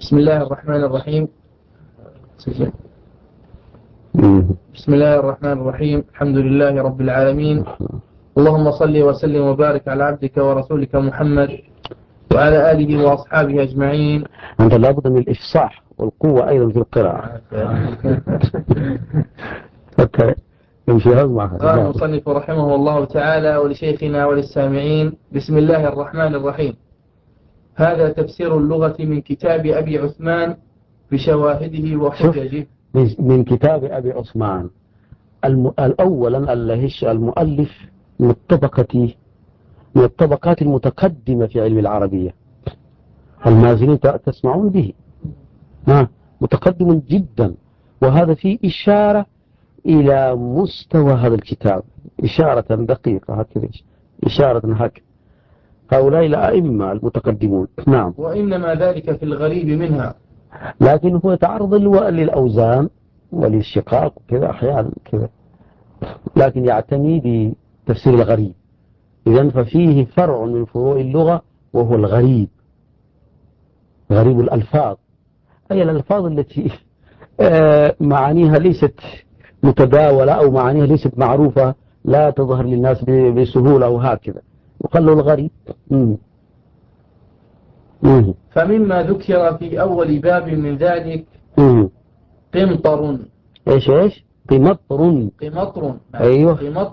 بسم الله الرحمن الرحيم. بسم الله الرحمن الرحيم. الحمد لله رب العالمين، اللهم صل وسلم وبارك على عبدك ورسولك محمد وعلى آله وأصحابه أجمعين. أنت لابد من الإفصاح والقوة أيضا في القراءة. قال المصنف رحمه الله تعالى: ولشيخنا وللسامعين. بسم الله الرحمن الرحيم. هذا تفسير اللغة من كتاب أبي عثمان بشواهده وحججه. من كتاب أبي عثمان. الأولا المؤلف من الطبقات المتقدمة في علم العربية، المازنين تسمعون به، متقدم جدا، وهذا فيه إشارة إلى مستوى هذا الكتاب، إشارة دقيقة هكذا، إشارة هكذا. هؤلاء الأئمة المتقدمون. نعم. وإنما ذلك في الغريب منها، لكن هو يتعرض للأوزان وللشقاق كذا أحيانا كذا، لكن يعتني بتفسير الغريب. إذن ففيه فرع من فروع اللغة وهو الغريب، غريب الألفاظ، أي الألفاظ التي معانيها ليست متداولة أو معانيها ليست معروفة، لا تظهر للناس بسهولة وهكذا، وقال له الغريب. فمما ذكر في أول باب من ذلك قمطر. إيش قمطر. أيوه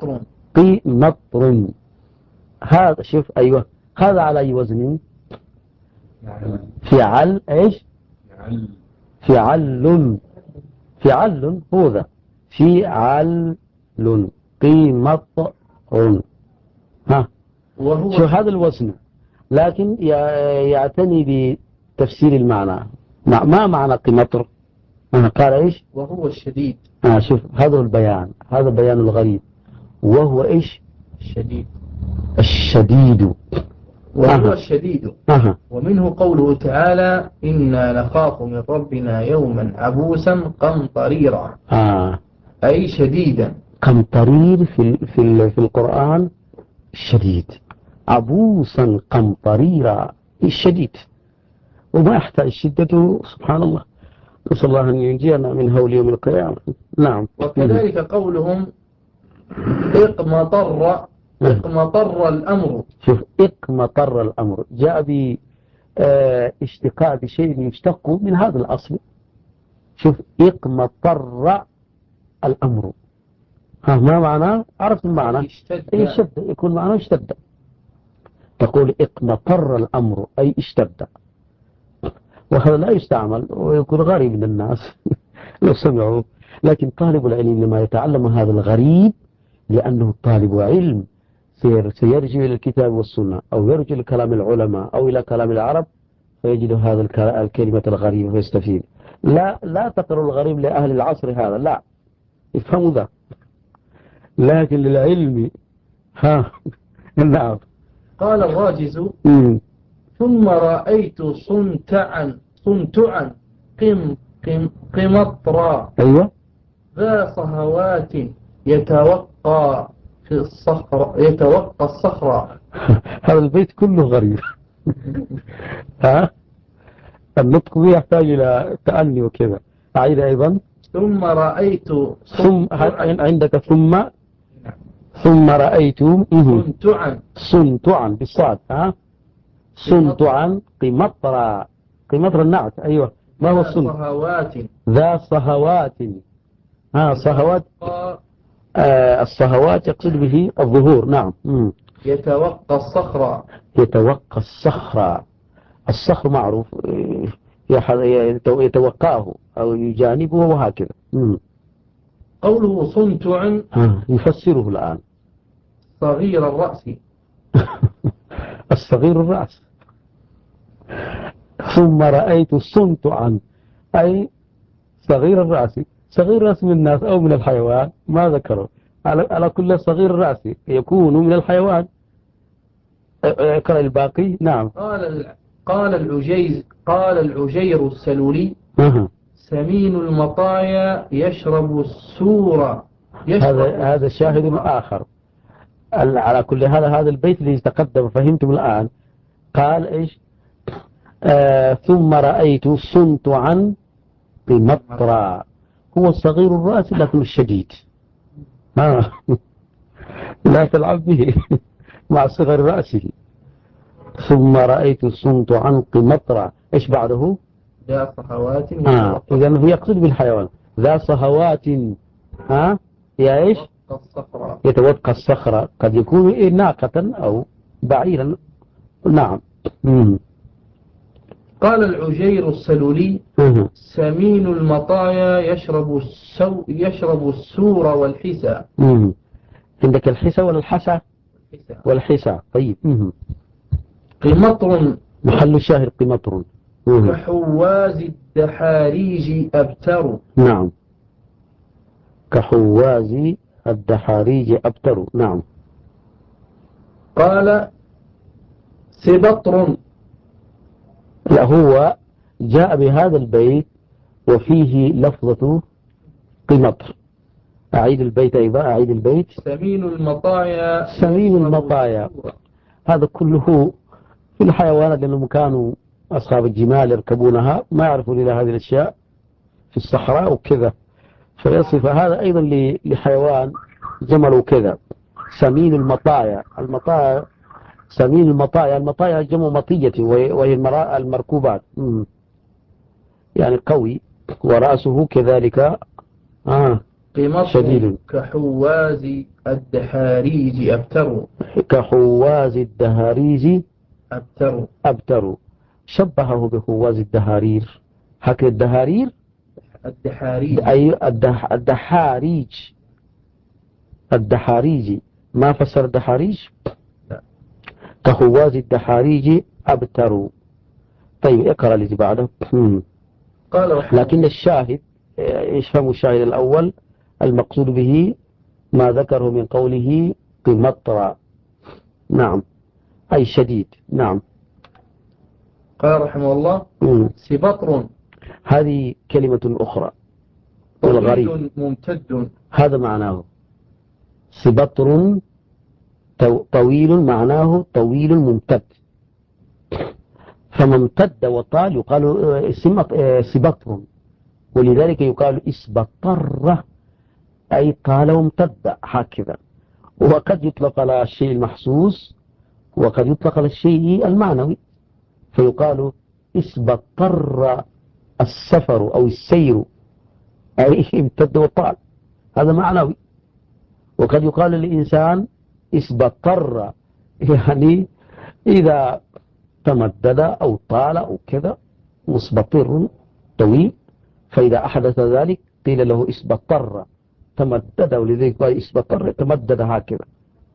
قمطر. هذا شوف، أيوه، هذا على أي وزن؟ فعل. إيش؟ فعل هو ذا، فعل قمطر. شو هذا الوزن، لكن يعتني بتفسير المعنى. ما معنى قمطر؟ قال إيش؟ وهو الشديد. شوف، هذا البيان، هذا بيان الغريب، وهو إيش؟ الشديد. وهو الشديد. ومنه قوله تعالى: إنا نخاف من ربنا يوما عبوسا قمطريرا. أي شديدا. قمطرير في القرآن شديد، عبوسا قمطريرا الشديد، وما يحتاج شدته. سبحان الله، نسأل الله أن ينجينا من هول يوم القيامة. نعم. وكذلك قولهم اقمطر الأمر. شوف، اقمطر الأمر جاء باشتقاء بشيء يشتق من هذا الأصل. شوف، اقمطر الأمر، ما معناه؟ عرفت المعنى؟ اشتد، يكون معناه اشتد. تقول اقمطر الأمر أي اشتد، وهذا لا يستعمل ويكون غريب للناس لو سمعوا. لكن طالب العلم لما يتعلم هذا الغريب، لأنه طالب علم سيرجع إلى الكتاب والسنة، أو يرجع إلى كلام العلماء أو إلى كلام العرب، فيجد هذا الكلمة الغريبة فيستفيد. لا تقرأ الغريب لأهل العصر هذا، لا يفهموا ذا، لكن للعلم. نعم. قال الراجز: ثم رأيت صنتعا قمطرا. أيوة. ذا صهوات يتوقى الصخرة. هذا البيت كله غريب. النطق يحتاج إلى تأني وكذا. أعيد أيضا. ثم رأيت عندك ثم رأيت صنتعا بالصاد. صنتعا قمطرا النعت. أيوة. ما هو الصنت؟ ذا صهوات. صهوات. الصهوات يقصد به الظهور. نعم. يتوقى الصخرة. الصخر معروف، يتوقعه أو يجانبه وهكذا. قوله صنتع يفسره الآن. صغير الرأس. الصغير الرأس. ثم رأيت صنتعا أي صغير الرأس. صغير الرأس من الناس أو من الحيوان، ما ذكروا. على كل صغير الرأس يكون من الحيوان. اقرأ الباقي. نعم. قال العجير السلولي: سمين المطايا يشرب السور. هذا شاهد آخر. على كل هذا البيت اللي تقدم فهمتم الآن. قال إيش؟ ثم رأيت صنت عن قمطرة. هو صغير الرأس لكن الشديد. لا تلعب به مع صغر رأسه. ثم رأيت صنت عن قمطرة. إيش بعده؟ ذا صهوات. إذن هو يقصد بالحيوان ذا صهوات. يا إيش؟ يتوقع الصخرة. قد يكون ناقة أو بعيرا. نعم. قال العجير السلولي سمين المطايا يشرب السور والحسى. عندك الحسى ولا الحسى؟ والحسى. طيب. قمطر محل الشاهد قمطر. كحواز الدحاريج أبتر. نعم كحواز الدحاريج أبتر. نعم. قال سبطر. لا هو جاء بهذا البيت وفيه لفظة قمطر. أعيد البيت أيضا. أعيد البيت. سمين المطايا. سمين المطايا هذا كله في الحيوانات لأنهم كانوا أصحاب الجمال يركبونها ما يعرفون إلى هذه الأشياء في الصحراء وكذا فيصف هذا أيضا لحيوان جمل وكذا. سمين المطايا. سمين المطايا جمع مطية وهي المركوبات. يعني قوي ورأسه كذلك شديد. كحواز الدحاريج أبتر. كحواز الدهاريج أبتر. شبهه بحواز الدهارير. هكذا الدهارير. أي الدحاريج ما فسر الدحاريج. كحواز الدحاريج أبتر. طيب اقرأ اللي بعده. لكن الشاهد يفهم الشاهد الأول المقصود به ما ذكره من قوله قمطرة. نعم أي شديد. نعم. قال رحمه الله سبطر. هذه كلمة أخرى طويل ممتد. هذا معناه سبطر طويل معناه طويل ممتد. فما امتد وطال يقال سبطر. ولذلك يقال اسبطر أي طال وامتد هكذا. وقد يطلق على الشيء المحسوس وقد يطلق على الشيء المعنوي فيقال اسبطر السفر أو السير أي امتد وطال هذا معنوي. وقد يقال للإنسان اسبطر يعني إذا تمدد أو طال أو كذا مسبطر طويل. فإذا أحدث ذلك قيل له اسبطر تمدد. ولذلك قال اسبطر تمدد هكذا.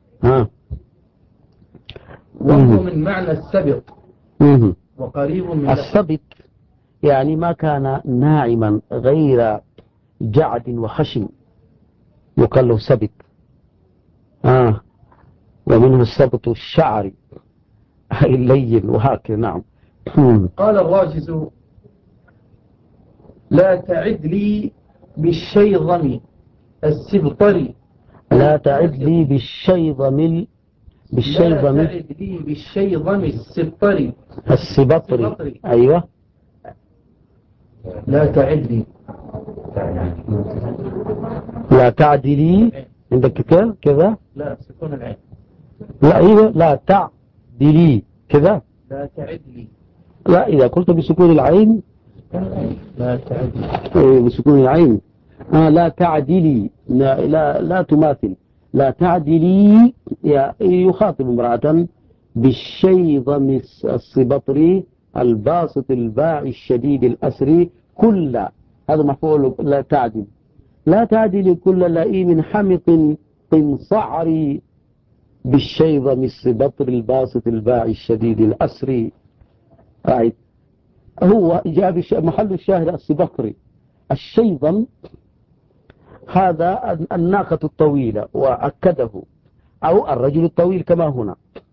وهو من معنى السبط وقريب من السبط يعني ما كان ناعما غير جعد وخشن يقال له سبط. ومنه السبط الشعري أي اللين وهكذا. نعم. قال الراجز لا تعد لي بالشيظم السبطري. لا تعد لي بالشيظم السبطري. أيوة. لا تعد لي. لا تعدلي عندك كذا. لا سكون العين. لا أيوة لا تعدلي كذا. لا تعد لي. لا إذا قلت بسكون العين. لا تعدلي. بسكون العين. لا تعدلي. لا تماثل. لا تعدلي يخاطب امرأة بالشيظم السبطري الباسط الباعي الشديد الأسري كل. هذا مفعول لا تعدل. لا تعدل كل لئيم حمق قنصعري بالشيظم السبطر الباسط الباعي الشديد الأسري. هو جاء محل الشاهد السبطري. الشيظم هذا الناقة الطويلة وأكده أو الرجل الطويل كما هنا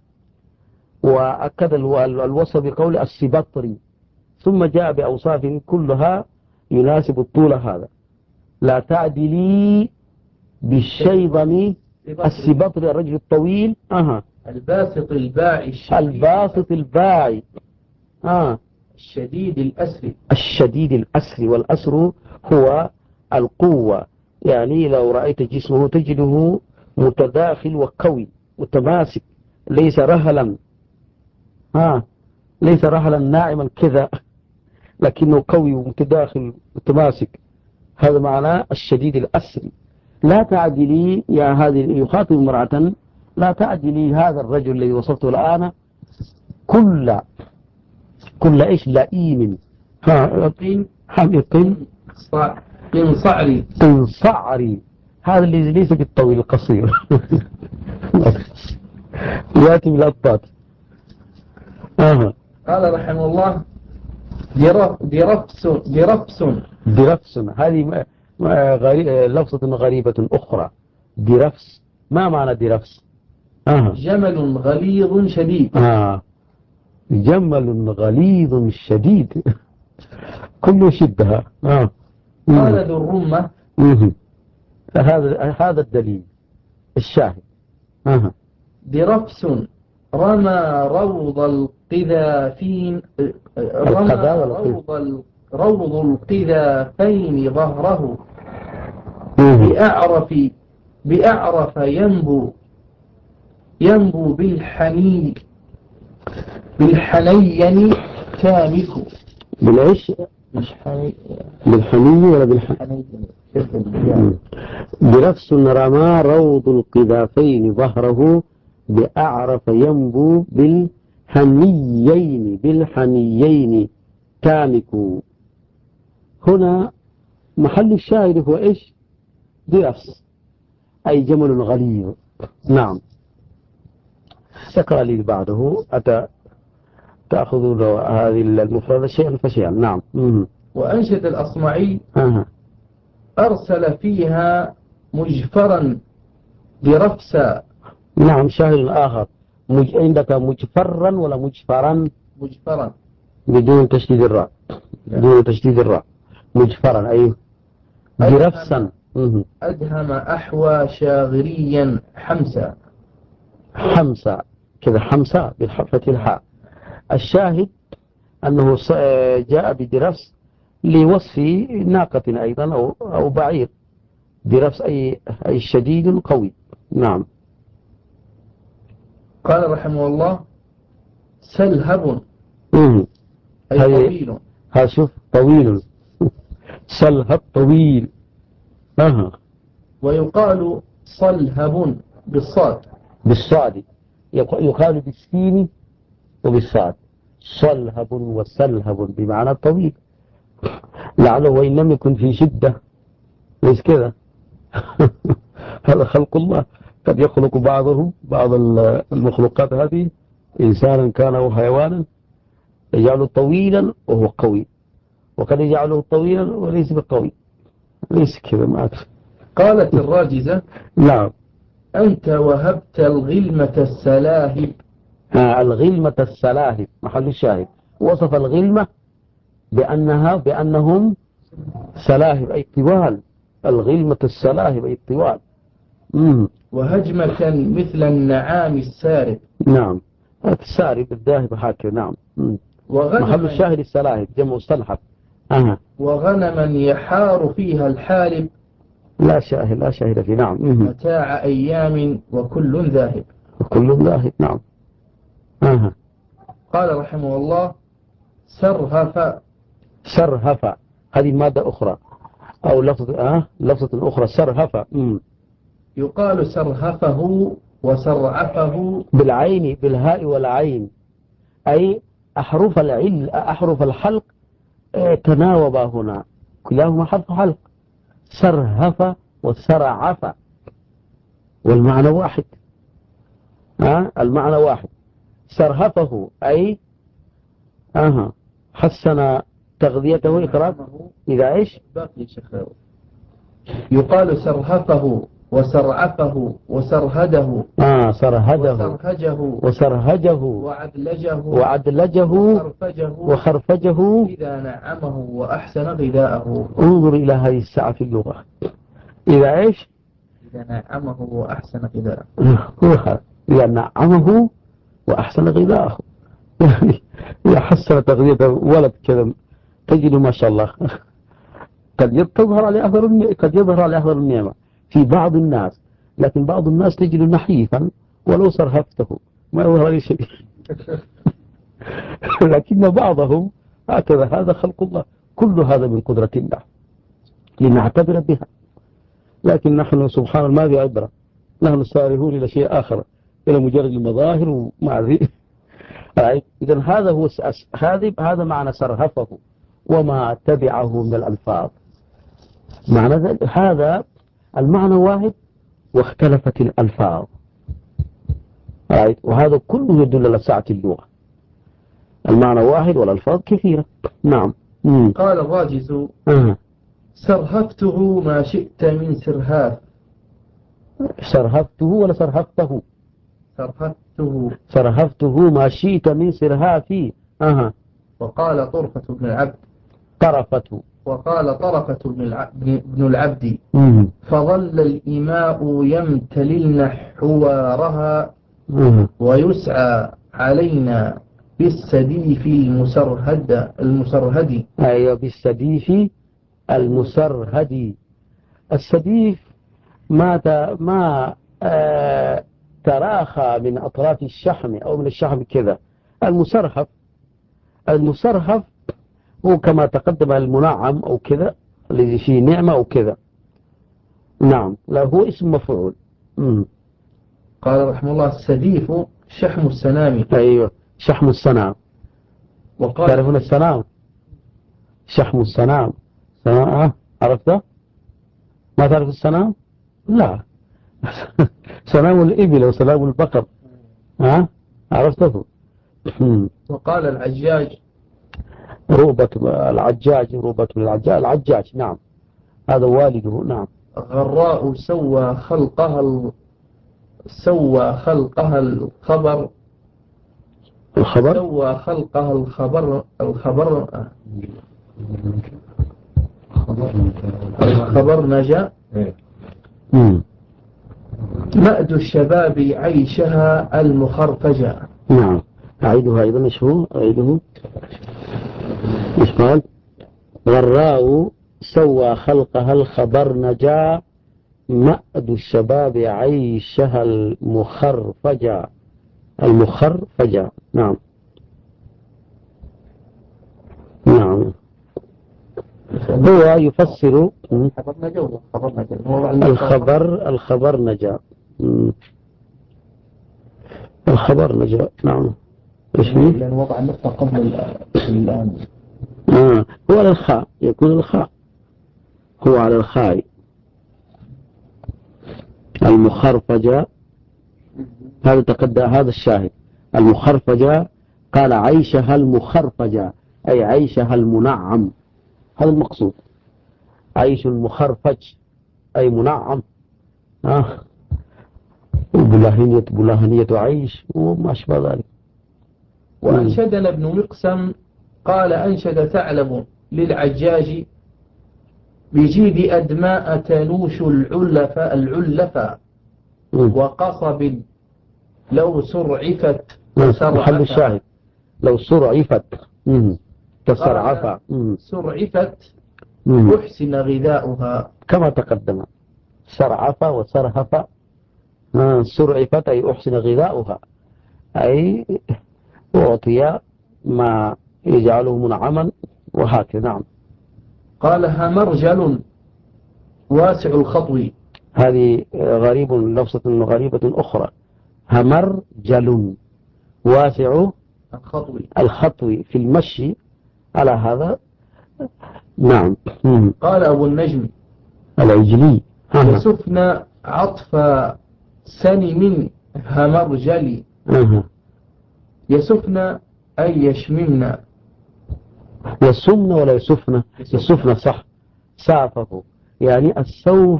وأكد الوصف بقول السبطري ثم جاء بأوصاف كلها يناسب الطول هذا. لا تعدلي بالشيظم السبطري الرجل الطويل. الباسط الباعي الباسط الباعي الشديد الأسر. الشديد الأسر، والأسر هو القوة، يعني لو رأيت جسمه تجده متداخل وقوي متماسك، ليس رهلا، ليس رهلا ناعما كذا، لكنه قوي ومتداخل متماسك. هذا معناه الشديد الأسر. لا تعدلي يا هذه، يخاطب امرأة، لا تعدلي هذا الرجل الذي وصفته الآن كل إيش لئيم حمق صعري، هذا اللي ليس بالطويل القصير. يأتي بالأطباط. قال رحمه الله درفس. هذه لفظة غريبة أخرى. درفس، ما معنى درفس؟ جمل غليظ شديد. جمل غليظ شديد. كل شدها. قال ذو الرمة. هذا الدليل الشاهد. درفس رمى روض القذافين، روض القذافين ظهره بأعرف ينبو بالحنين تامك. بالإيش؟ بالحنين ولا بالحنين؟ بنفس رمى روض القذافين ظهره بأعرف ينبو بالحنيين تامك. هنا محل الشاهد هو إيش؟ درفس أي جمل غليظ. نعم. اقرأ لي بعده. تأخذ هذه المفردة شيئا فشيئا. نعم. وأنشد الأصمعي أرسل فيها مجفرا برفسا. نعم. شاهد آخر. عندك مجفرا ولا مجفرا؟ مجفرا بدون تشديد الراء. مجفرا أي برفسا. أدهم أحوى شاغريا حمسا كذا، حمسا بالفتح الحاء. الشاهد أنه جاء بدرفس لوصف ناقة أيضا أو بعير. درفس أي شديد قوي. نعم. قال رحمه الله سلهب أي طويل. شوف طويل. سلهب طويل. ويقال صلهب بالصاد. يقال بالسين وبالصاد. صلهب وسلهب بمعنى طويل، لعله وإن لم يكن في شدة. ليس كذا. هذا خلق الله، قد يخلق بعض المخلوقات هذه، إنسانا كان أو حيوانا، يجعله طويلا وهو قوي، وقد يجعله طويلا وليس بقوي. ليس كذا. ما أدري. قالت الراجزة نعم. أنت وهبت الغلمة السلاهب. الغلمة السلاهب محل الشاهد. وصف الغلمة بأنهم سلاهب أي طوال. الغلمة السلاهب أي طوال. وهجمة مثل النعام السارب. نعم. السارب الذاهب هكذا. نعم. محل الشاهد السلاهب جمع السلحب. وغنما يحار فيها الحالب. لا شاهد فيه. نعم. متاع أيام وكل ذاهب. نعم. قال رحمه الله سرهف. هذه مادة أخرى أو لفظة أخرى. سرهف. يقال سرهفه وسرعفه بالعين، بالهاء والعين، أي أحرف الحلق تناوبا هنا، كلاهما حرف حلق. سرهف وسرعف والمعنى واحد. المعنى واحد. سرهفه أي حسن تغذيته إقرابه. إذا إيش باقي شخاوة. يقال سرهفه وسرعفه وسرهده. وسرهجه وعدلجه وخرفجه إذا نعمه وأحسن غذاءه. انظر إلى هذه الساعة في اللغة. إذا إيش إذا نعمه وأحسن غذاءه. إذا نعمه وأحسن غذاءه. يحسن تغذية ولد كذا تجد ما شاء الله قد يظهر على أثر النعمة في بعض الناس، لكن بعض الناس تجد نحيفا ولو صرفته ما يظهر عليه شيء. لكن بعضهم هكذا، هذا خلق الله، كل هذا من قدرة الله لنعتبر بها. لكن نحن سبحان الله ما في عبرة، نحن سارهون إلى شيء آخر، إلى مجرد المظاهر ومع ذي. إذن هذا هو هذا معنى سرهفه وما تبعه من الألفاظ. معنى هذا المعنى واحد واختلفت الألفاظ، وهذا كله يدل على سعة اللغة. المعنى واحد والألفاظ كثيرة. نعم. قال الراجز سرهفته ما شئت من سرهاف. سرهفته ولا سرهفته؟ سرهفته ما شئت من سرهافي. وقال طرفة بن العبد بن العبد فظل الإماء يمتللن حوارها ويسعى علينا بالسديف المسرهد. أيوة، بالسديف المسرهد. السديف ما تراخى من أطراف الشحم أو من الشحم كذا. المسرهف هو كما تقدم المنعم أو كذا الذي فيه نعمة أو كذا. نعم، لا هو اسم مفعول. قال رحمه الله السديف شحم السنام. أيوة، شحم السنام. تعرفون السنام؟ شحم السنام. عرفته؟ ما تعرف السنام؟ لا. سنام الإبل وسنام البقر. عرفته؟ وقال العجاج روبة العجاج. نعم، هذا والده. نعم. غراء سوى خلقها الخبر. سوى خلقها الخبر نجا. مأد الشباب عيشها المخرفجة. نعم. أعيدها أيضا. إيش هو؟ أعيده. إيش قال؟ غراء سوى خلقها الخبر نجا مأد الشباب عيشها المخرفجة. نعم. هو يفسر الخبر نجا. نعم. ايش فيه؟ لأن وضع النقطة قبل الآن. هو على الخاء، يكون الخاء هو على الخاء. المخرفجة هذا تقدم، هذا الشاهد. المخرفجة قال عيشها المخرفجة أي عيشها المنعم، هذا المقصود. عيش المخرفج أي منعم. بلاهنية عيش وما أشبه ذلك. وأنشدنا ابن مقسم قال أنشد ثعلب للعجاج بجيد أدماء تنوش العلفة وقصب لو سرعفت. محل الشاهد لو سرعفت كسرعفة. سرعفت يحسن غذاؤها كما تقدم. سرعفة وسرهفة. سرعفت أي أحسن غذاؤها، أي أعطي ما يجعله منعما وهكذا. نعم. قال همرجل واسع الخطو. هذه لفظة غريبة أخرى. همرجل واسع الخطو في المشي على هذا. نعم. قال أبو النجم العجلي يسفنا عطف سنم همرجل. يسفنا أي يشممنا. يسمنا ولا يسفنا؟ يسفنا صح. سافه يعني السوف.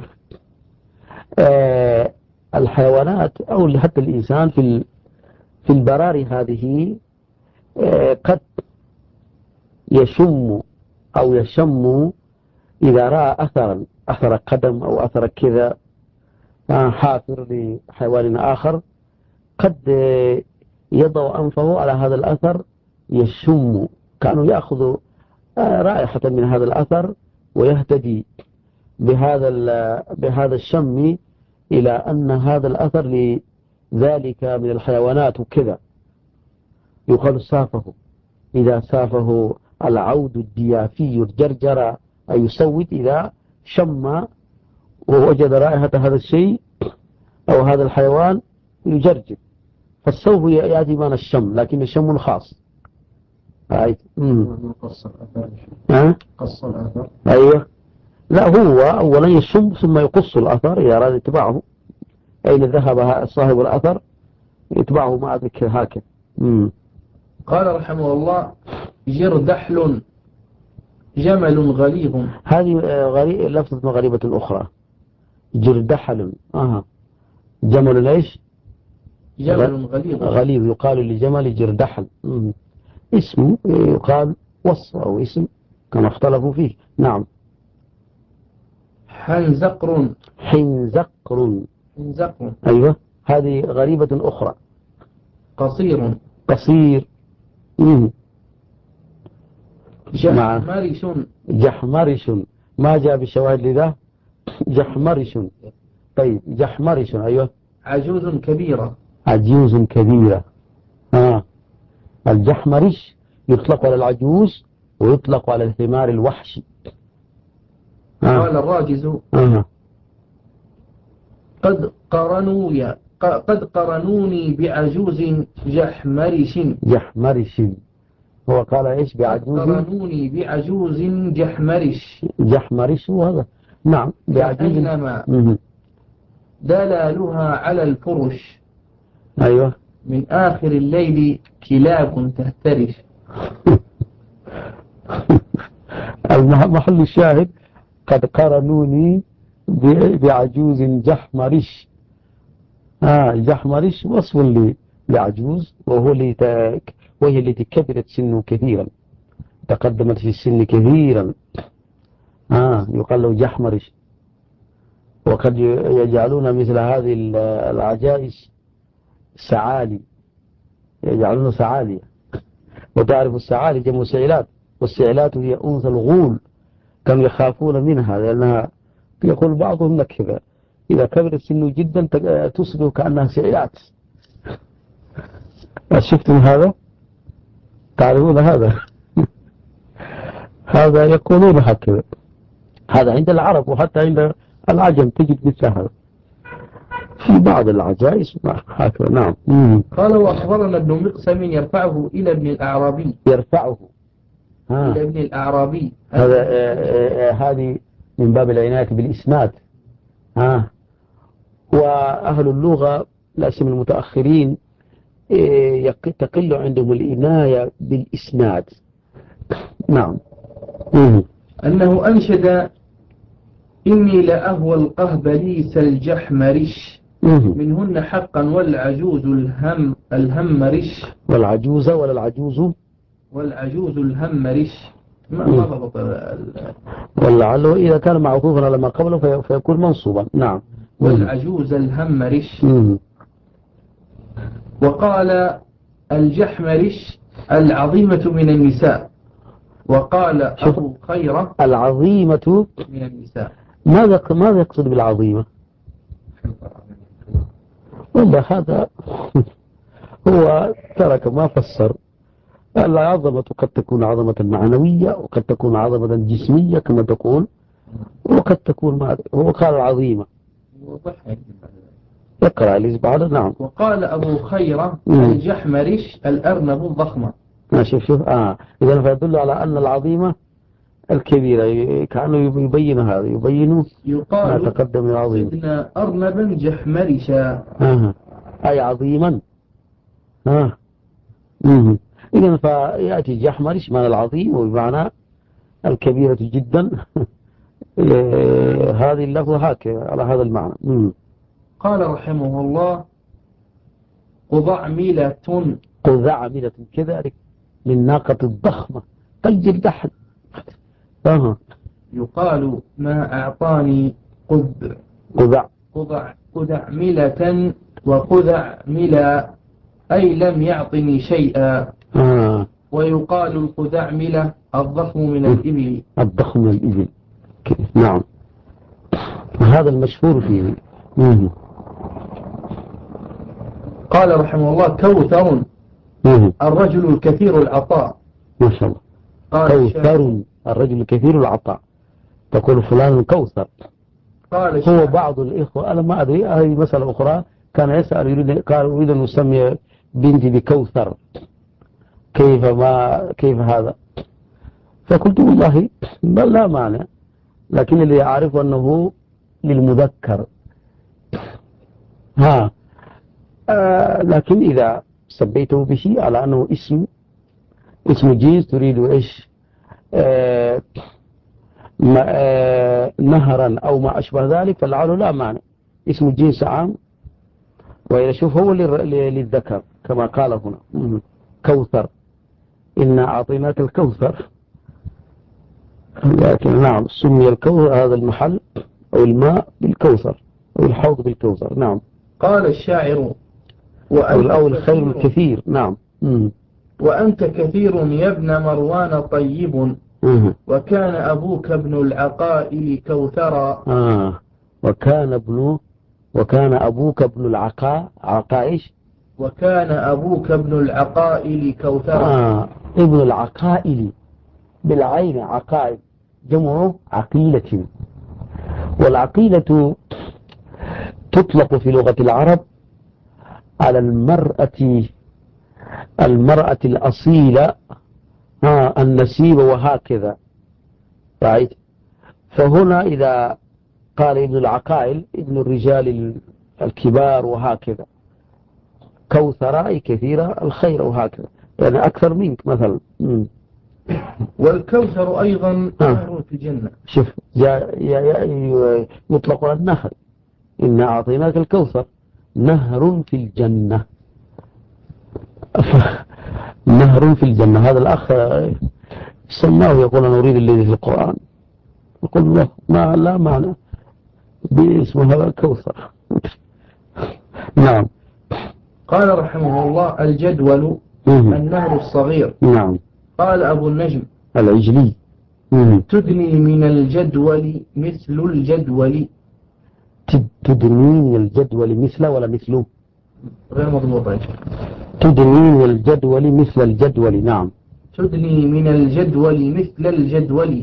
الحيوانات أو حتى الإنسان في البراري هذه قد يشم أو يشم إذا رأى أثر قدم أو أثر كذا حافر لحيوان آخر، قد يضع أنفه على هذا الأثر يشم، كانوا يأخذ رائحة من هذا الأثر ويهتدي بهذا الشم إلى أن هذا الأثر لذلك من الحيوانات وكذا. يقال سافه، إذا سافه العود الديافي الجرجر أي يسود، إذا شم ووجد رائحة هذا الشيء أو هذا الحيوان يجرجر، فالسوف يأتي من الشم لكن الشم خاص. قص الأثر. أيوه، لا هو أولا يشم ثم يقص الأثر إذا أراد اتباعه، أين ذهب صاحب الأثر يتبعه مع ذكر هكذا. قال رحمه الله: جردحل جمل غليظ. هذه لفظة غريبة أخرى. جردحل جمل ليش؟ جمل غليظ. غليظ يقال لجمل جردحل. اسم يقال وصف أو اسم كما اختلفوا فيه. نعم. حنزقر. حنزقر. حنزقر. أيوة، هذه غريبة أخرى. قصير. قصير. جحمرش. جحمرش ما جاء بشواهد لذا. جحمرش. طيب جحمرش. أيوة. عجوز كبيرة. عجوز كبيرة. الجحمرش يطلق على العجوز ويطلق على الحمار الوحشي. قال الراجز: قد قرنوني بعجوز جحمرش. جحمرش هو قال ايش؟ بعجوز. قرنوني بعجوز جحمرش. جحمرش هذا. نعم بعجوز. كأنما دلالها على الفرش. أيوة. من آخر الليل كلاب تهترش. محل الشاهد قد قرنوني بعجوز جحمرش. جحمرش وصف لعجوز، وهي التي كبرت سنه كثيرا، تقدمت في السن كثيرا. يقال له جحمرش. وقد يجعلون مثل هذه العجائز سعالي، يجعلون سعالية. وتعرف السعالي جمع سعلات، والسعلات هي أنثى الغول، كانوا يخافون منها لأنها يقول بعضهم لك كذا إذا كبرت سنه جدا تصبح كأنها سعلات. شفتم هذا؟ تعرفون هذا؟ هذا يقولون هكذا، هذا عند العرب وحتى عند العجم تجد مثل هذا في بعض العجائز هكذا. نعم. قال: وأخبرنا ابن مقسم يرفعه إلى ابن الأعرابي. يرفعه إلى ابن الأعرابي. هذه من باب العناية بالإسناد. وأهل اللغة الأسم المتأخرين تقل عندهم العناية بالإسناد. نعم. أنه أنشد: إني لأهوى القهبليس الجحمرش منهن حقا والعجوز الهمرش. والعجوز ولا العجوز؟ والعجوز الهمرش. ما ضبط ولعله إذا كان معطوفا على ما قبله فيكون منصوبا. نعم. والعجوز الهمرش. وقال الجحمرش العظيمة من النساء. وقال أبو خيرة العظيمة من النساء. ماذا يقصد بالعظيمة؟ والله هذا هو ترك ما فسر. العظمة قد تكون عظمة معنوية، وقد تكون عظمة جسمية كما تقول، وقد تكون هو قال العظيمة. يقرأ الإسبع. نعم. وقال أبو خيرة الجحمرش الأرنب الضخمة. شوف إذا فيدل على أن العظيمة الكبيرة، كأنه يبين هذا، يبين ما تقدم العظيم. صدنا أرنبا جحمرشا. أي عظيما. إذن فيأتي جحمرش معنى العظيم وبمعنى الكبيرة جدا. هذه اللفظة هكذا على هذا المعنى. قال رحمه الله: قضعملة. قضعملة كذلك من ناقة الضخمة كالجردحل. يقال ما أعطاني قضعملة وقضعملة. أي لم يعطني شيئا. ويقال الخذعملة الضخم من الإبل. الضخم من الإبل. نعم، هذا المشهور فيه. قال رحمه الله كوثر الرجل الكثير العطاء. ما شاء الله. كوثر الرجل الكثير العطاء، تقول فلان كوثر. هو بعض الإخوة أنا ما أدري، هذه مسألة أخرى، كان يسأل قال أريد أن أسمي بنتي بكوثر، كيف هذا؟ فقلت والله لا مانع، لكن اللي أعرف أنه للمذكر. لكن إذا سبيته بشيء على أنه اسم جنس تريد إيش نهرا أو ما أشبه ذلك، فلعله لا مانع، اسم الجنس عام، وإذا شوف هو للذكر كما قال هنا كوثر، إنا أعطيناك الكوثر. لكن نعم سمي الكوثر هذا المحل أو الماء بالكوثر أو الحوض بالكوثر. نعم. قال الشاعر أو الخير الكثير. نعم. وأنت كثير يا ابن مروان طيب، وكان أبوك ابن العقائل كوثرا. وكان أبوك ابن عقائش. وكان أبوك ابن العقائل كوثرا. ابن العقائل بالعين، عقائل جمع عقيلة، والعقيلة تطلق في لغة العرب على المرأة الأصيلة النسيبة وهكذا. right. فهنا إذا قال ابن العقائل ابن الرجال الكبار وهكذا، كوثراء كثيرة الخير وهكذا، يعني أكثر منك مثلا. والكوثر أيضا نهر في الجنة. شوف يطلق على النهر، إنا أعطيناك الكوثر نهر في الجنة. نهر في الجنة. هذا الأخ سماه يقول أنا أريد الذي في القرآن، يقول له لا معنى باسم هذا الكوثر. نعم. قال رحمه الله الجدول النهر الصغير. نعم. قال أبو النجم العجلي تدني من الجدول مثل الجدول. تدني من الجدول مثل ولا مثله؟ غير مضبوط. تدني من الجدول مثل الجدول. نعم. تدني من الجدول مثل الجدول.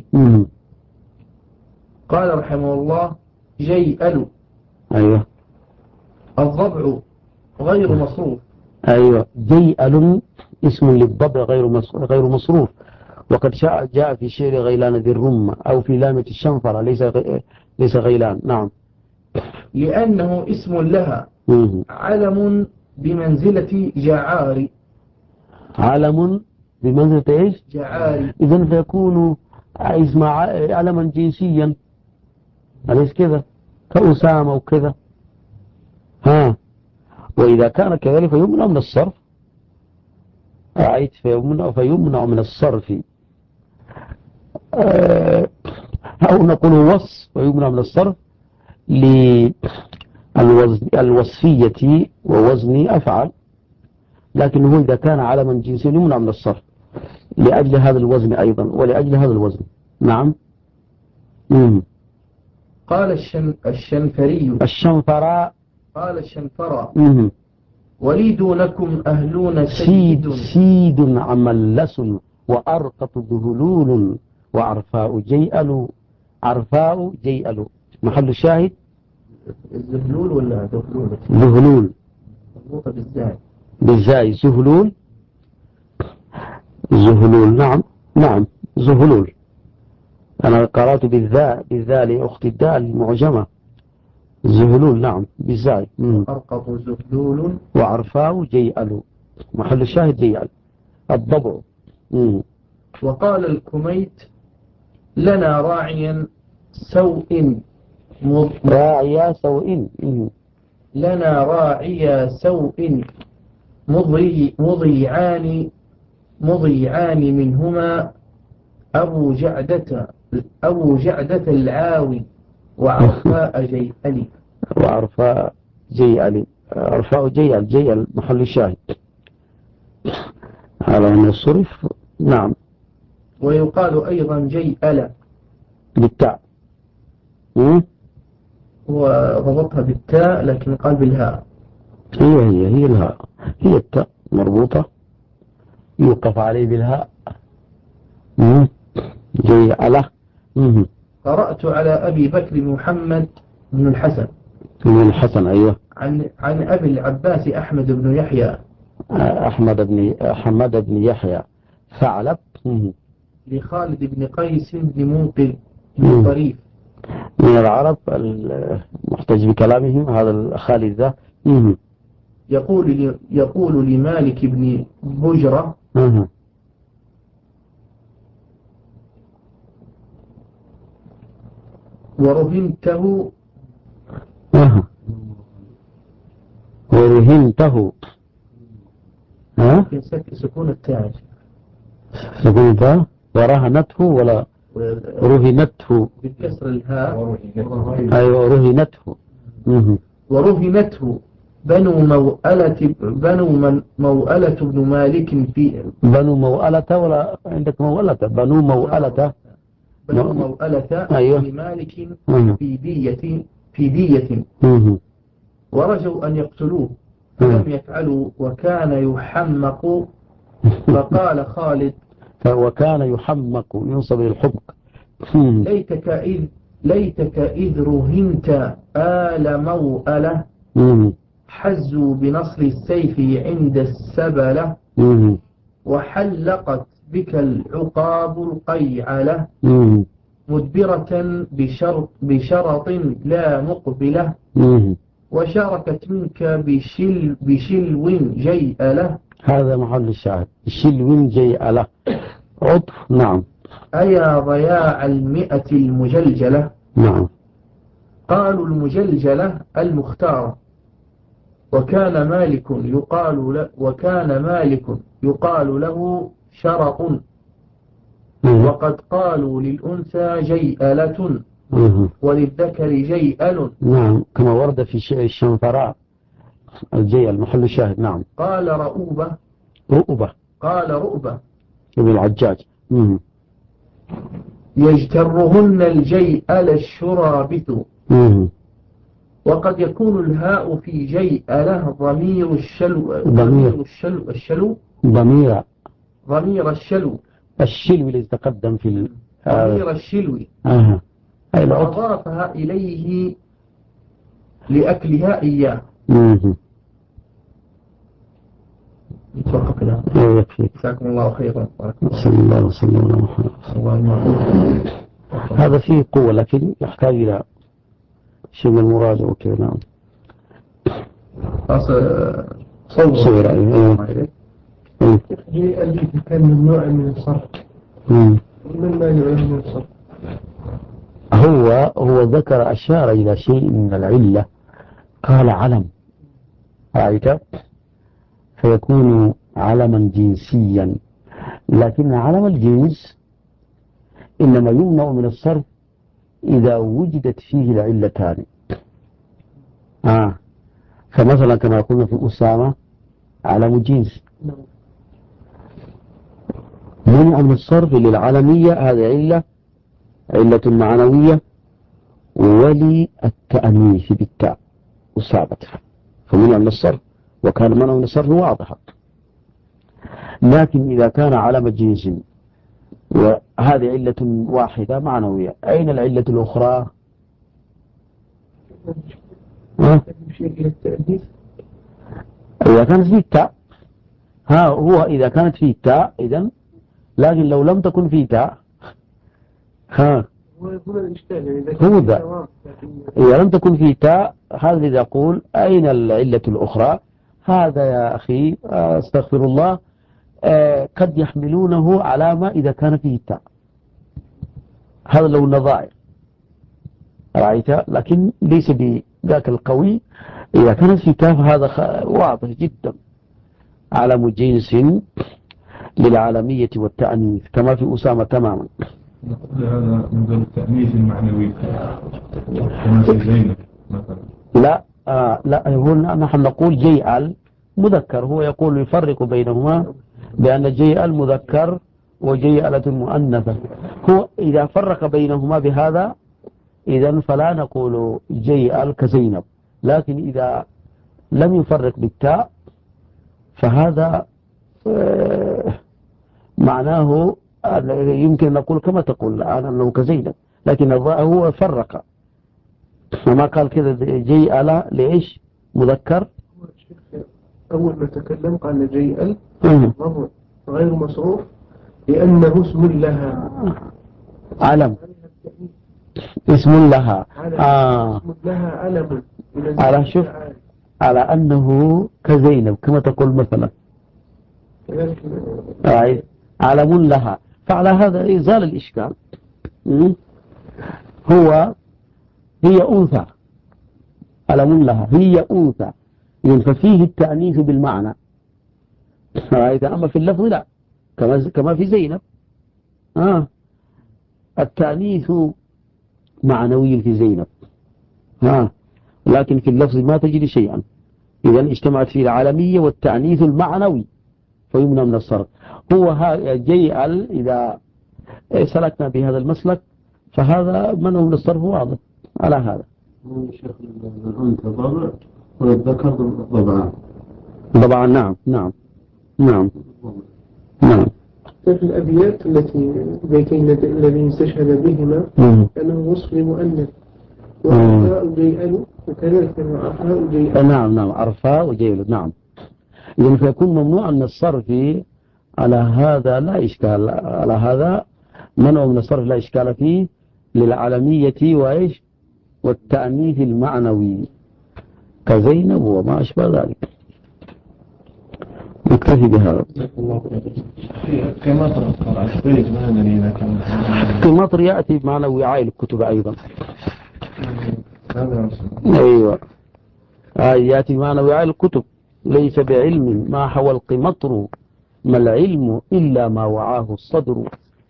قال رحمه الله جيئل. أيوة. الضبع غير مصروف. أيوة. جيئل اسم للضبع غير مصروف، وقد جاء في شعر غيلان ذي الرمة أو في لامة الشنفرة ليس غيلان. نعم. لأنه اسم لها علم بمنزلة جعار. علم بمنزلة إيش؟ جعار. إذن فيكون اسم علما جنسيا، أليس كذا؟ كأسامة وكذا. وإذا كان كذلك فيمنع من الصرف. رأيت فيمنع من الصرف، أو نقول وصف ويمنع من الصرف للوصفية ووزن أفعل، لكنه إذا كان علما جنسيا يمنع من الصرف لأجل هذا الوزن أيضا ولأجل هذا الوزن. نعم. قال الشنفري الشنفراء. قال الشنفراء ولي دونكم أهلون سيد عملس وأرقط ذهلول وعرفاء جيئل. عرفاء جيئل محل الشاهد الذهلول ولا ذهلول؟ ذهلول مربوطة بالزاي زهلول. نعم. نعم زهلول. أنا قرأت بالذال أخت الدال معجمة زهلول. نعم بالزاي. أرقط زهلول وعرفاء جيئل محل الشاهد جيئل الضبع. وقال الكميت لنا راعيا سوء راعيا سوء. لنا راعيا سوء مضيعان منهما أبو جعدة العاوي وعرفاء جيئل. وعرفاء جيئل. عرفاء جيئل محل الشاهد. على أن الصرف نعم. ويقال أيضا جيئل بالتاء. وضبطها بالتاء لكن قال بالهاء. هي الهاء، هي التاء مربوطة يوقف عليه بالهاء. جيئلة. قرأت على أبي بكر محمد بن الحسن. بن الحسن أيوه. عن أبي العباس أحمد بن يحيى. حماد بن يحيى ثعلب. لخالد بن قيس بن منقذ بن طريف من العرب المحتج بكلامهم هذا الخالد ذا. يقول لمالك بن بجرة ورهنته سكون التاء سكون التاء ورهنته ولا رهنته بالكسر الهاء. أيوة رهنته. ورهنته موؤلة بن مالك في بنو موؤلة ولا عندك موؤلة بنو موؤلة أيوة. لمالك في دية ورجوا أن يقتلوه فلم يفعلوا وكان يحمق. فقال خالد وكان يحمق ينصب للحمق. ليتك إذ رهنت آل موؤلة حزوا بنصر السيف عند السبلة وحلقت بك العقاب القيعلة مدبرة بشرط لا مقبلة وشاركت منك بشلو جيئلة. هذا محل الشاهد شلو جيئلة عطف. نعم. أيا ضياع 100 المجلجلة. نعم. قالوا المجلجلة المختار. وكان مالك يقال له شرط. وقد قالوا للأنثى جيئلة وللذكر جيئل. نعم كما ورد في الشنفراء الجيئل محل الشاهد. نعم. قال رؤبة ابن العجاج. يجترهن الجيئل الشرابث. وقد يكون الهاء في جيئله ضمير الشلو الذي تقدم في ضمير الشلو أضافها إليه لأكلها إياه. يتوقف الآن. جزاكم الله خيرا. صلى الله وسلم على محمد. هذا فيه قوة لكن يحتاج إلى شيء من المراجعة وكذا. نعم. صور اللي كان ممنوع من الصرف من ما يعلم من الصرف. هو ذكر أشار إلى شيء من العلة قال علم رأيت فيكون علما جنسيا لكن علم الجنس إنما يمنع من الصرف إذا وجدت فيه العلتان. فمثلا كما قلنا في أسامة علم جنس منع من الصرف للعلمية هذه علة معنوية وللتأنيث بالتاء أسامة فمنع من الصرف وكان منع من الصرف واضحا. لكن إذا كان علم جنس وهذه علة واحدة معنوية أين العلة الأخرى؟ إذا كانت فيه التاء هو إذا كانت فيه التاء إذن لكن لو لم تكن فيه تاء هو ذا إذا لم تكن فيه تاء هذا إذا أقول أين العلة الأخرى هذا يا أخي استغفر الله قد يحملونه علامة إذا كان فيه تاء هذا لو نظائر رأيت لكن ليس بذاك القوي. إذا كانت فيه تاء هذا واضح جدا علم جنس للعالمية والتأنيث كما في أسامة تماما. نقول هذا من ذلك التأنيث المعنوي كما في زينب مثلا. لا نحن نقول جيئل مذكر. هو يقول يفرق بينهما بأن جيء المذكر وجيء آلة المؤنثة. هو إذا فرق بينهما بهذا إذن فلا نقول جيء كزينب، لكن إذا لم يفرق بالتاء فهذا معناه يمكن نقول كما تقول الآن أنه كزينب، لكن هو فرق وما قال كذا جيء لا. ليش مذكر؟ أول ما تكلم قال جيء غير مصروف لأنه اسم لها، علم، اسم لها. اسم لها علم. على شوف على أنه كزينب كما تقول مثلا علم لها، فعلى هذا يزال الإشكال. هي أنثى، علم لها هي أنثى، ففيه التأنيث بالمعنى. أما في اللفظ لا، كما في زينب التأنيث معنوي في زينب، لكن في اللفظ ما تجد شيئا. إذا اجتمعت فيه العالمية والتأنيث المعنوي فيمنع من الصرف. هو جيء إذا سلكنا بهذا المسلك فهذا منع من الصرف واضح على هذا. الأنثى ضبع والذكر ضبعان. ضبعان، نعم نعم نعم نعم. في الأبيات البيتين الذين استشهد بهما أنه وصف لمؤنث وعرفاء جيئل، وكذلك عرفاء جيئل. نعم نعم، عرفاء وجيئل، نعم. إذن فيكون ممنوع من الصرف على هذا، لا إشكال على هذا، منع من الصرف لا إشكال فيه للعالمية وإيش والتأنيث المعنوي كزينب وما أشبه ذلك. نكتفي بهذا. قمطر يأتي بمعنى وعاء الكتب أيضا. أيوة، يأتي بمعنى وعاء الكتب. ليس بعلم ما حوى القمطر، ما العلم إلا ما وعاه الصدر.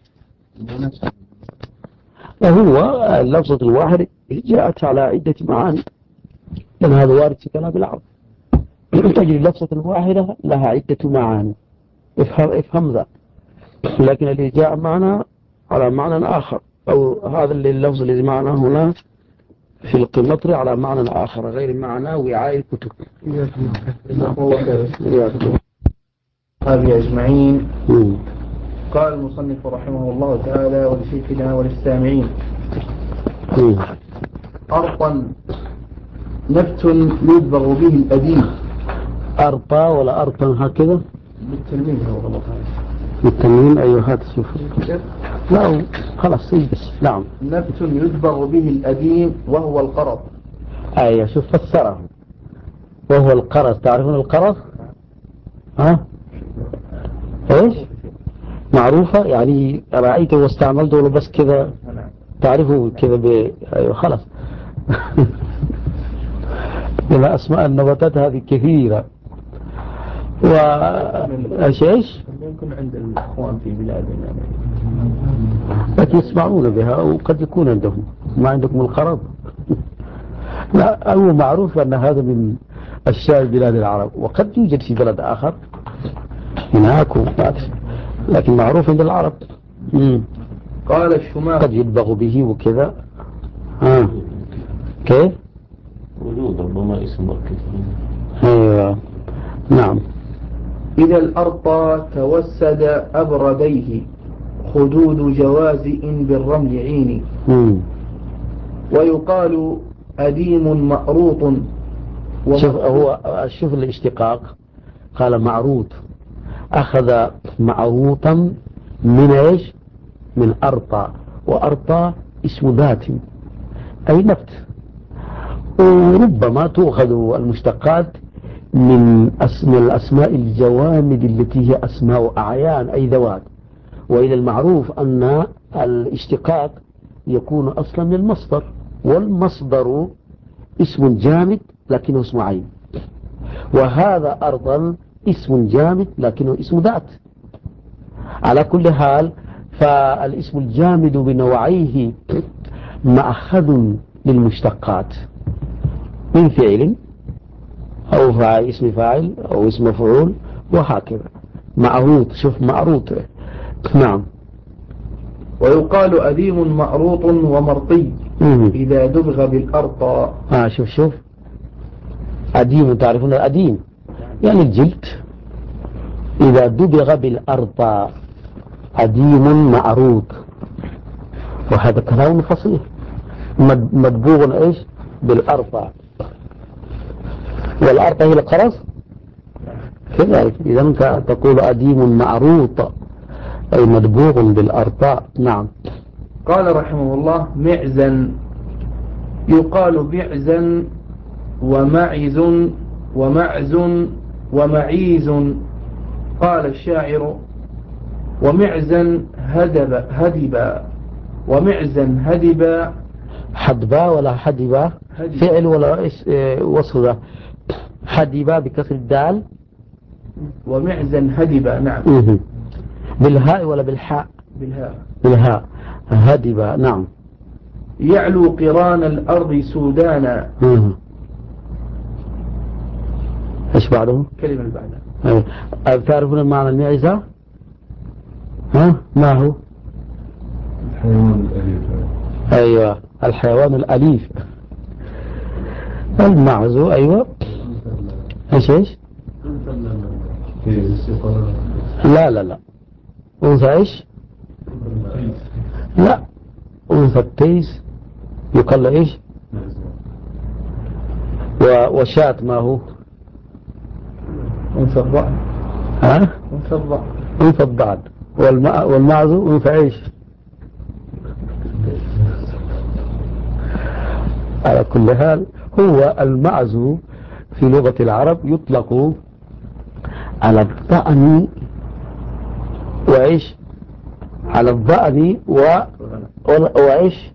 وهو اللفظة الواحدة جاءت على عدة معاني، لأن هذا وارد في كلام العرب. تجري اللفظة الواحدة لها عدة معاني، افهم ذا. لكن اللي جاء معنا على معنى آخر، أو هذا اللفظ الذي معنا هنا في القمطر على معنى آخر غير معنى وعاء الكتب. هذه أجمعين. قال المصنف رحمه الله تعالى ولشيخنا وللسامعين: أرطا نفت يدبغ به الأديب. أرطا ولا أرطا هكذا بالتنمين؟ هو غلط بالتنمين. أيوه هات شوف. لا خلاص بس. نعم. نفت يدبغ به الأديم وهو القرض. أيوه شوف فسره وهو القرض. تعرفون القرض؟ إيش معروفة يعني، رأيته واستعملته ولا بس كذا تعرفوا كذا أيوه خلاص. إلى أسماء النباتات هذه كثيرة. وأشيش يمكن عند الأخوان في بلادنا لكن يسمعون بها، وقد يكون عندهم. ما عندكم القرض؟ لا، هو معروف أن هذا من أشياء بلاد العرب، وقد يوجد في بلد آخر هناك، لكن معروف عند العرب. قال الشماخ: قد يدبغ به وكذا. كيف وجود ربما اسم مركز. أيوة نعم. إذا الأرطى توسد أبرديه خدود جوازئ بالرمل عيني. ويقال أديم مأروط. شوف الاشتقاق، قال معروط، أخذ معروطا من إيش؟ من أرطى، وأرطى اسم ذات أي نفت. وربما تؤخذ المشتقات من الأسماء الجوامد التي هي أسماء أعيان أي ذوات. وإلى المعروف أن الاشتقاق يكون أصلا من المصدر، والمصدر اسم جامد لكنه اسم عين، وهذا أرضا اسم جامد لكنه اسم ذات. على كل حال فالاسم الجامد بنوعيه مأخذ للمشتقات من فعل أو فاعل اسم فاعل أو اسم مفعول وهكذا. معروض، شوف معروض. نعم. ويقال أديم معروط ومرطي إذا دبغ بالأرطى. شوف أديم، تعرفون الأديم يعني الجلد، إذا دبغ بالأرطى أديم معروض، وهذا كلام فصيح. مدبوغ إيش بالأرطى، والأرطى هي القرص كذلك. إذا أنت تقول أديم معروط أي مدبوغ بالأرطى. نعم. قال رحمه الله معزا، يقال بعزا ومعز ومعز ومعيز. قال الشاعر ومعزا هدبا ومعزا هدبا. حدبا ولا حدبا فعل ولا وصف ذا؟ حدبا بكسر الدال ومعزا هدبا. نعم. بالهاء ولا بالحاء؟ بالهاء. هدبا. نعم. يعلو قران الأرض سودانا. ايش بعده؟ كلمة اللي بعدها. تعرفون معنى المعزة؟ ما هو؟ الحيوان الأليف. ايوه الحيوان الأليف. المعز. ايوه. ايش لا انثى ايش؟ لا، انثى التيس يقال ايش؟ وشاة ما هو؟ انثى الضأن. انثى الضأن. والمعز انثى ايش؟ على كل حال هو المعز في لغة العرب يطلق على الضأن وإيش؟ على الضأن وإيش؟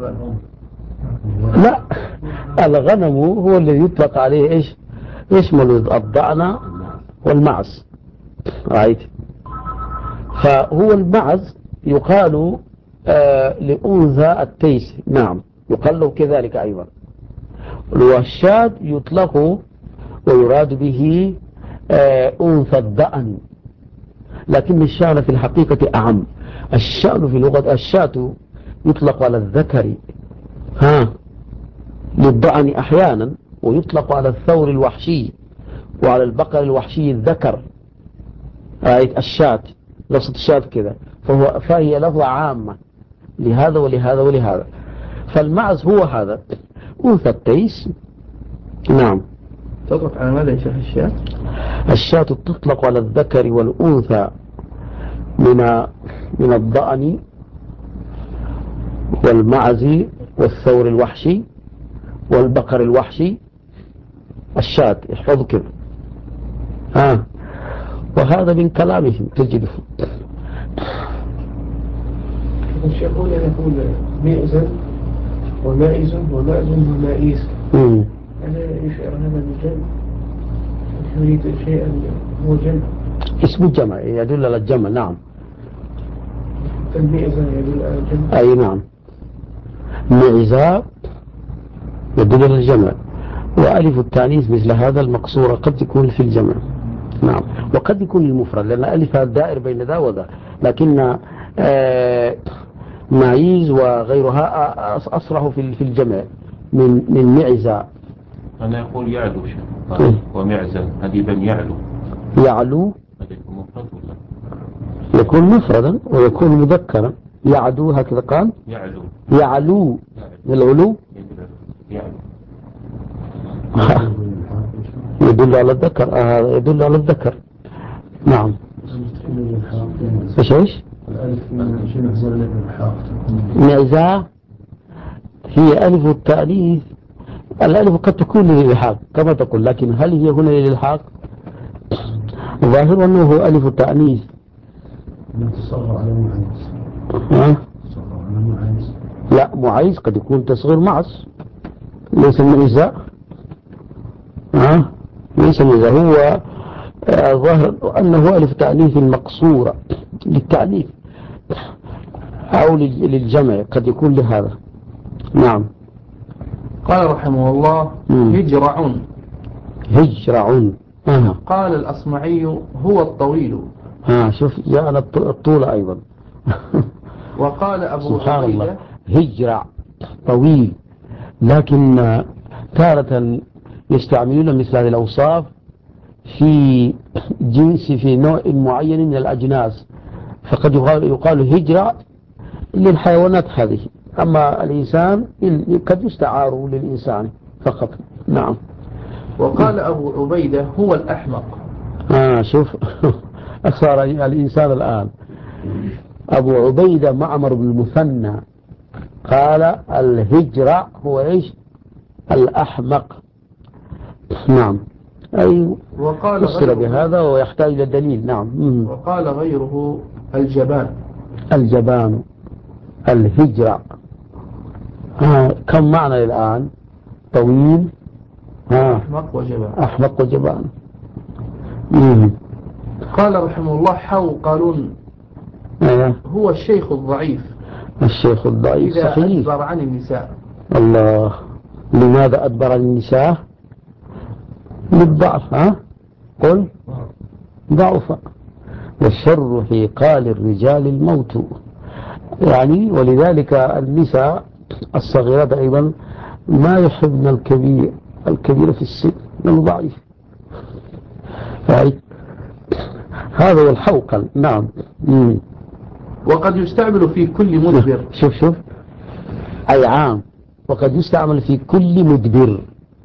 لا، الغنم هو الذي يطلق عليه إيش؟ يشمل الضأن والمعز. رأيت؟ فهو المعز يقال لأنثى التيس. نعم، يقال له كذلك أيضا. والشاة يطلق ويراد به أنثى الضأن، لكن الشأن في الحقيقة أعم. الشأن في لغة الشاة يطلق على الذكر للضأن أحيانا، ويطلق على الثور الوحشي وعلى البقر الوحشي الذكر. الشاة لفظة الشاة كذا، فهي لفظة عامة لهذا ولهذا ولهذا. فالمعز هو هذا أنثى التيس. نعم. تطلق على ماذا يا شيخ الشاة؟ الشاة تطلق على الذكر والأنثى من الضأن والمعز والثور الوحشي والبقر الوحشي. الشاة احفظوا كذا. وهذا من كلامهم تجده. يقول مئزا ومائز ومأز ومائيس. أنا يشعر هذا بالجمع، يريد شيئا هو جمع، اسم الجمع يدل على الجمع. نعم. فالمئزا يدل على الجمع. أي نعم، مئزا يدل على الجمع، وألف التانيث مثل هذا المقصورة قد تكون في الجمع. نعم، وقد يكون المفرد لأن ألف الدائر بين ذا وذا، لكن معيز وغيرها أصرح في الجمع من معزة. أنا أقول يعلو ومعزة هديبا يعلو. يعلو هذا يكون مفرد ولا يكون مفردا ويكون مذكرا. يعدو هكذا قال. يعلو العلو يدل على الذكر. هذا يدل على الذكر. نعم. ايش معزة هي ألف التأنيث. الألف قد تكون للإلحاق كما تقول، لكن هل هي هنا للإلحاق؟ ظاهر أنه ألف التأنيث. لا، معيز قد يكون تصغير معز، ليس معزة. ليس معزة. هو ظاهر أنه ألف تأنيث مقصورة للتأنيث أو للجمع، قد يكون لهذا. نعم. قال رحمه الله هجرع. هجرع. قال الأصمعي هو الطويل. شوف جاءنا الطول أيضا. وقال أبو سبحان عبيدة الله هجرع طويل، لكن تارة يستعملون مثل هذه الأوصاف في جنس في نوع معين من الأجناس، فقد يقال هجرة للحيوانات هذه، أما الإنسان قد يستعار للإنسان فقط. نعم. وقال أبو عبيدة هو الأحمق. شوف صار الإنسان الآن أبو عبيدة معمر بن المثنى قال الهجرة هو إيش؟ الأحمق. نعم. أي فسر بهذا ويحتاج إلى دليل. نعم. وقال غيره الجبان. الجبان الهجرة. كم معنى الآن؟ طويل، أحمق وجبان. أحمق وجبان. قال رحمه الله حوقل هو الشيخ الضعيف. الشيخ الضعيف إذا صحيح. أدبر عن النساء. الله. لماذا أدبر عن النساء؟ للضعف. قل ضعف. والشر في قال الرجال الموت، يعني ولذلك النساء الصغيرات أيضا ما يحبن الكبير في السن لأنه ضعيف. هذا هو الحوقل. نعم. وقد يستعمل في كل مدبر. شوف أي عام. وقد يستعمل في كل مدبر،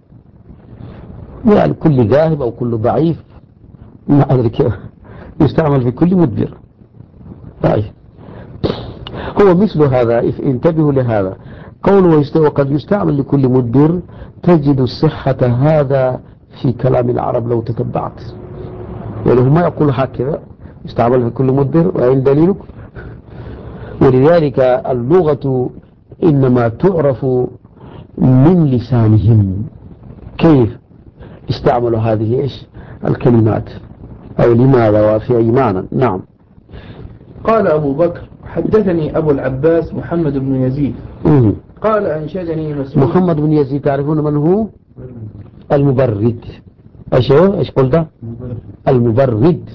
يعني كل ذاهب أو كل ضعيف، ما أدري كيف يستعمل في كل مدبر. طيب هو مثل هذا. انتبهوا لهذا قوله وقد يستعمل لكل مدبر، تجد صحة هذا في كلام العرب لو تتبعت، ولو ما يقول هكذا يستعمل في كل مدبر. وين دليلك؟ ولذلك اللغة إنما تعرف من لسانهم كيف استعملوا هذه إيش الكلمات أو لماذا وفي أي معنى. نعم. قال أبو بكر حدثني أبو العباس محمد بن يزيد قال أنشدني مسعود. محمد بن يزيد تعرفون من هو؟ المبرد. ايش قلت؟ المبرد.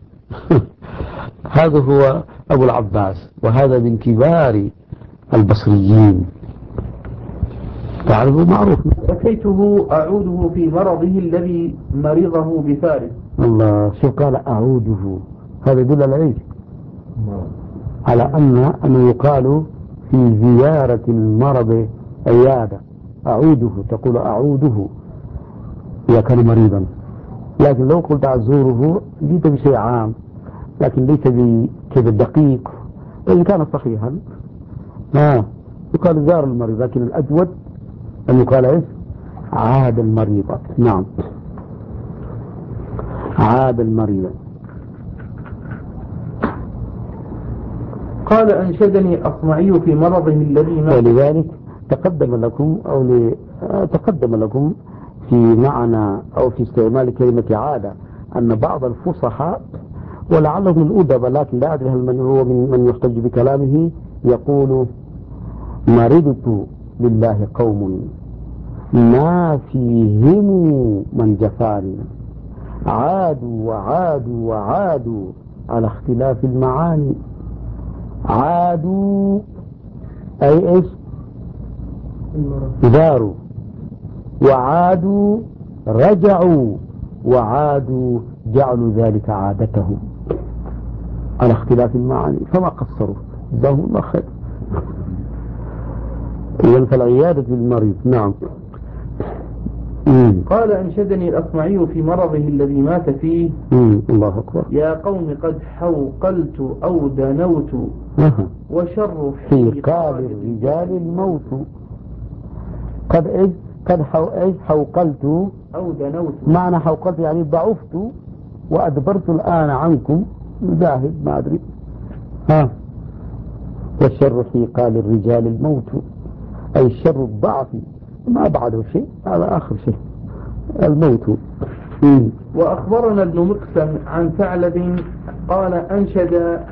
هذا هو أبو العباس، وهذا من كبار البصريين، تعرفوا معروف. أتيته أعوده في مرضه الذي مرضه بفارس. الله. شو قال أعوده؟ هذا يدل على إيش؟ على أنه يقال في زيارة المرض عيادة. أعوده، تقول أعوده إذا كان مريضا، لكن لو قلت أزوره جيت بشيء عام، لكن ليس بكذا دقيق. وإن كان صحيحا يقال زار المريض، لكن الأجود أن يقال إيش؟ عاد المريض. نعم. عاد المريض. قال أنشدني الأصمعي في مرضه الذي مات. ولذلك تقدم لكم في معنى أو في استعمال كلمة عادة أن بعض الفصحاء ولعلهم الأدب، لكن لا أدري هل من هو من يحتج بكلامه، يقول مرضت لله قوم ما فيهم من جفاني، عادوا وعادوا وعادوا على اختلاف المعاني. عادوا أي إيش؟ داروا، وعادوا رجعوا، وعادوا جعلوا ذلك عادتهم على اختلاف المعاني، فما قصروا. جزاهم الله خير. إذن فالعيادة بالمريض. نعم. قال أنشدني الأصمعي في مرضه الذي مات فيه. الله أكبر. يا قوم قد حوقلت أو دنوت وشر في قال الرجال الموت. قد إيش؟ قد حوقلت أو دنوت. معنى حوقلت يعني ضعفت وأدبرت الآن عنكم، ذاهب ما أدري. والشر في قال الرجال الموت، أي الشر الضعف ما بعده شيء، هذا آخر شيء الموت. وأخبرنا ابن مقسم عن ثعلب قال أنشد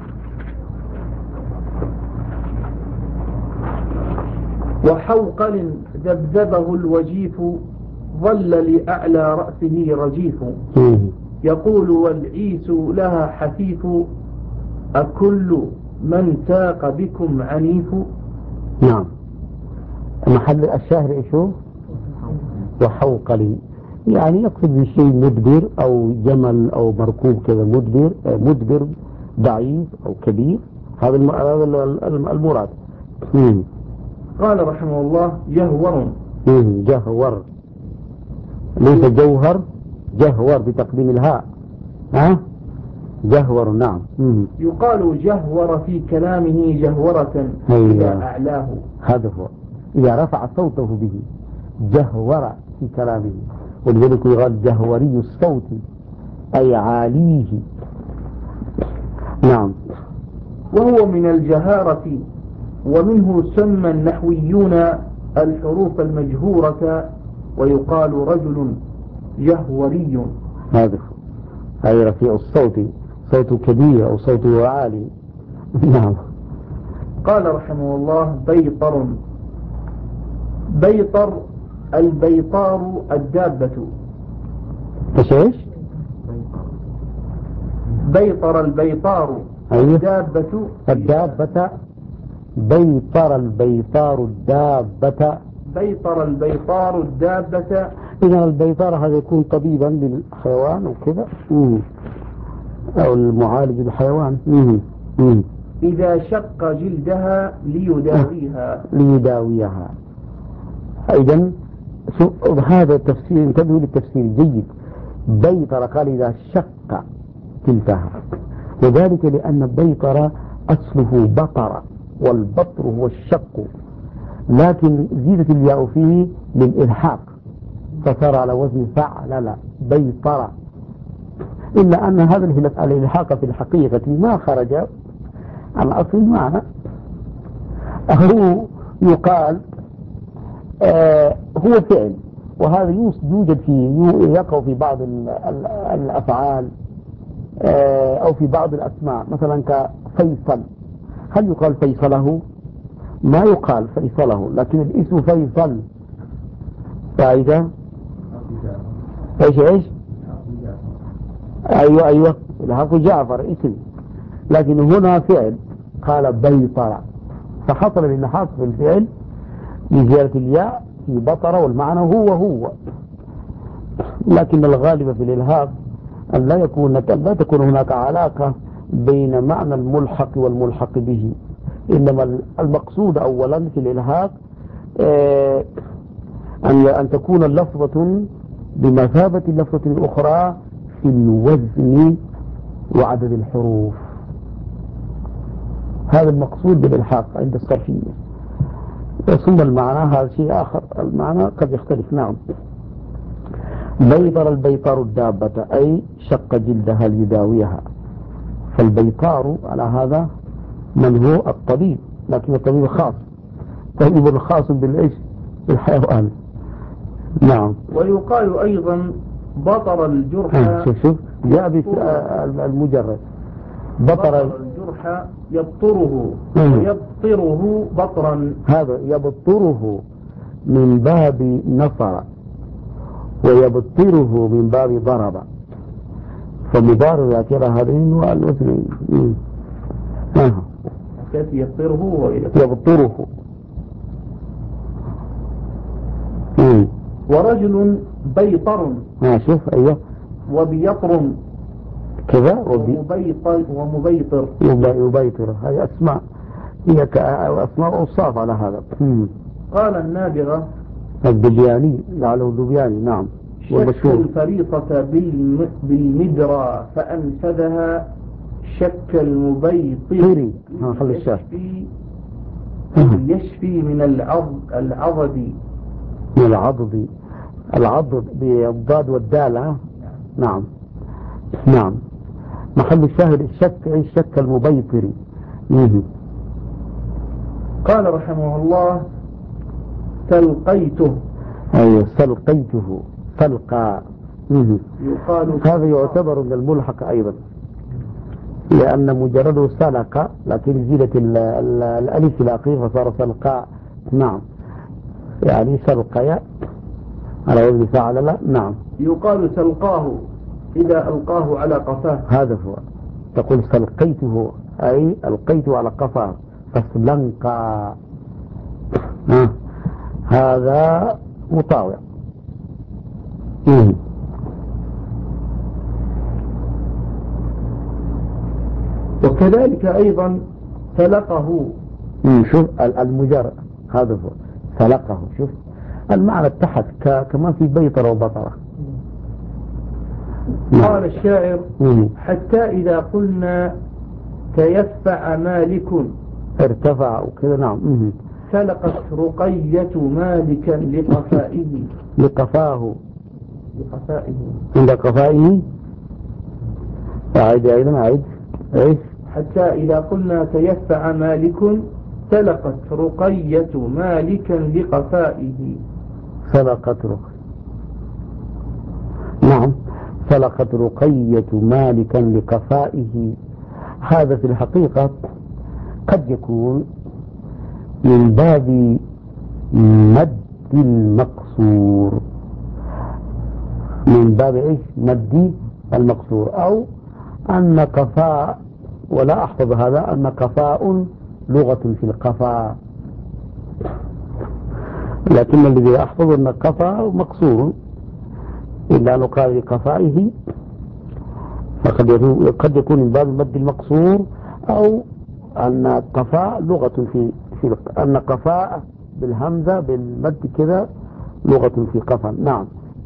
وحوقل ذبذبه الوجيف ظل لأعلى رأسه رجيف يقول والعيس لها حفيف أكل من ساق بكم عنيف. نعم. محل الشاهر إيشو وحوقلي، يعني يقصد بشيء مدبر أو جمل أو مركوب كذا مدبر ضعيف أو كبير، هذا المراد. قال رحمه الله جهور. جهور ليس جوهر، جهور بتقديم الهاء. جهور. نعم. يقال جهور في كلامه جهورة إذا أعلاه. هذا هو إذا رفع صوته به جهور في كلامه، ولذلك يقال جهوري الصوت أي عاليه. نعم. وهو من الجهارة، ومنه سمى النحويون الحروف المجهورة، ويقال رجل جهوري. هذا أي رفيع الصوت، صوت كبير أو صوته عالي. نعم. قال رحمه الله بيطر. بيطر البيطار الدابة. ايش؟ بيطر البيطار الدابة. الدابة. بيطر البيطار الدابة. بيطر البيطار الدابة. إذا البيطار هذا يكون طبيبا للحيوان وكذا، أو المعالج الحيوان. إذا شق جلدها ليداويها. أيضا هذا التفسير، انتبهوا للتفسير جيد. بيطر قال إذا شق جلدها، وذلك لأن بيطر أصله بطر، والبطر هو الشق، لكن زيدت الياء فيه للإلحاق فصار على وزن فعل بيطر، إلا أن هذا الإلحاق في الحقيقة ما خرج عن أصل المعنى. هو يقال هو فعل، وهذا يوجد فيه، يقع في بعض الأفعال أو في بعض الأسماء، مثلا كفيصل. هل يقال فيصله؟ ما يقال فيصله، لكن الاسم فيصل. فإذا ايش ايوه الحق جعفر اسم، لكن هنا فعل قال بيطر، فحصل الالحاق في الفعل بزيادة الياء في بطر، والمعنى هو، لكن الغالب في الالحاق أن لا تكون هناك علاقة بين معنى الملحق والملحق به، إنما المقصود أولا في الإلحاق أن تكون اللفظة بمثابة اللفظة الأخرى في الوزن وعدد الحروف. هذا المقصود بالإلحاق عند الصرفية. ثم المعنى هذا شيء آخر، المعنى قد يختلف. نعم. بيطر البيطار الدابة أي شق جلدها ليداويها. فالبيطار على هذا من هو الطبيب، لكن الطبيب خاص، طبيب خاص بالحيوان. نعم. ويقال أيضا بطر الجرح. شوف جاء المجرد بطر الجرح يبطره ويبطره بطرا. هذا يبطره من باب نصر، ويبطره من باب ضرب، فمضار ذاكرة هذين والوزنين. يبطره. ورجل بيطر. شوف أيوه. وبيطر كذا. ومبيطر. يبيطر. هذه أسماء، هي أسماء أوصاف على هذا. قال النابغة الدبياني، لعله الدبياني. نعم. شك الفريصة بالمدرى فأنفذها شك المبيطر يشفي من العضد. من العضد بالضاد والدال. نعم. نعم. محل الشاهد الشك أي شك المبيطر. قال رحمه الله سلقيته. أي سلقيته. سلقى. يقال هذا يعتبر من الملحق أيضا، لأن مجرده سلق، لكن زيدت الألف الأخير فصار سلقاء. نعم. يعني سلقيا على وزن فعل لا. نعم. يقال سلقاه إذا ألقاه على قفاه. هذا هو، تقول سلقيته أي ألقيته على قفاه، فسلنقى. هذا مطاوع. وكذلك أيضا سلقه. شوف المجرد هذا هو سلقه. شوف المعنى اتحد كمان في بيطرة وبطرة. قال الشاعر حتى إذا قلنا تيفع مالك ارتفع وكذا. نعم. سلقت رقية مالكا لقفائه. لقفاه. لقفائه. عند قفائه. أعيد أيضا أعيد. إيش؟ حتى إذا قلنا تيفع مالك سلقت رقية مالكا لقفائه. سلقت رقية. نعم. سلقت رقية مالكا لقفائه. هذا في الحقيقة قد يكون من باب مد المقصور، من باب ايش؟ مد المقصور، او ان قفاء، ولا احفظ هذا، ان قفاء لغة في القفاء، لكن الذي احفظ ان قفاء مقصور، الا لو قال لقفائه فقد يكون من باب مد المقصور، او ان قفاء لغة في ان قفاء بالهمزة بالمد كذا لغة في قفا. نعم.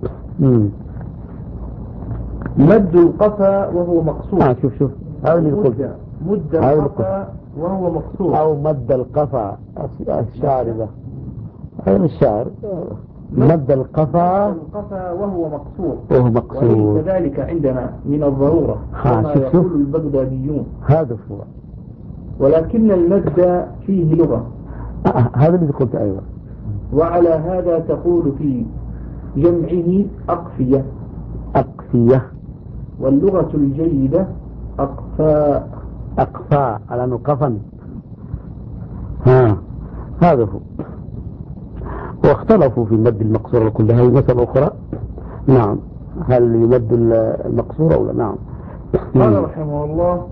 مد القفا وهو مقصور. شوف هذا اللي قلت، مد القفا وهو مقصور، او مد القفا. الشاعر ذا، هذا الشاعر مد القفا وهو مقصور. وهو مقصور، وليس ذلك عندنا من الضرورة كما يقول البغداديون. هذا هو، ولكن المد فيه لغة. هذا اللي قلت. أيوة. وعلى هذا تقول في جمعه أقفية. أقفية. واللغة الجيدة أقفاء. أقفاء على نقفا. هذا هو. واختلفوا في مد المقصور كلها. هي مسألة أخرى. نعم. هل يمد المقصور أو لا؟ نعم. قال رحمه الله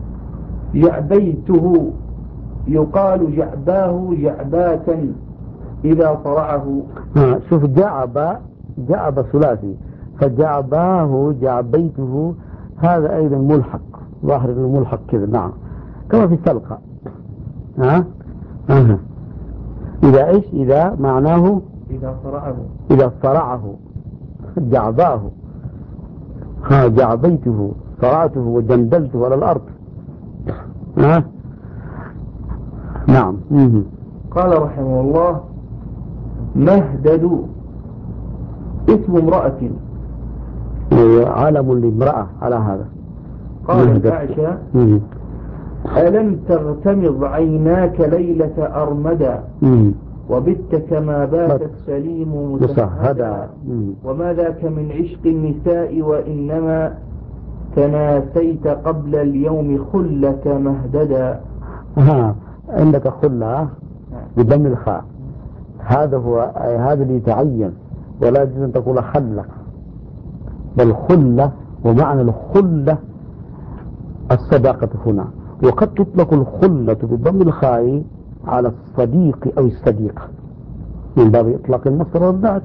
جعبيته يقال جعباه جعباتا إذا صرعه. شوف جعب ثلاثي، فجعباه جعبيته، هذا أيضا ملحق، ظاهر الملحق كذا. نعم. كما في السلقة. إذا إيش؟ إذا معناه إذا صرعه جعباه. جعبيته صرعته وجندلته على الأرض. نعم. قال رحمه الله مهدد اسم امرأة، علم لامرأة على هذا. قال الأعشى ألم تغتمض عيناك ليلة أرمدا وبت كما بات السليم مسهدا وما ذاك من عشق النساء وإنما تناسيت قبل اليوم خلة مهددا. عندك خلة بضم الخاء، هذا هو، هذا اللي يتعين، ولا يجوز أن تقول خلة، بل خلة. ومعنى الخلة الصداقة هنا، وقد تطلق الخلة بضم الخاء على الصديق أو الصديقة من باب إطلاق المصدر والذات.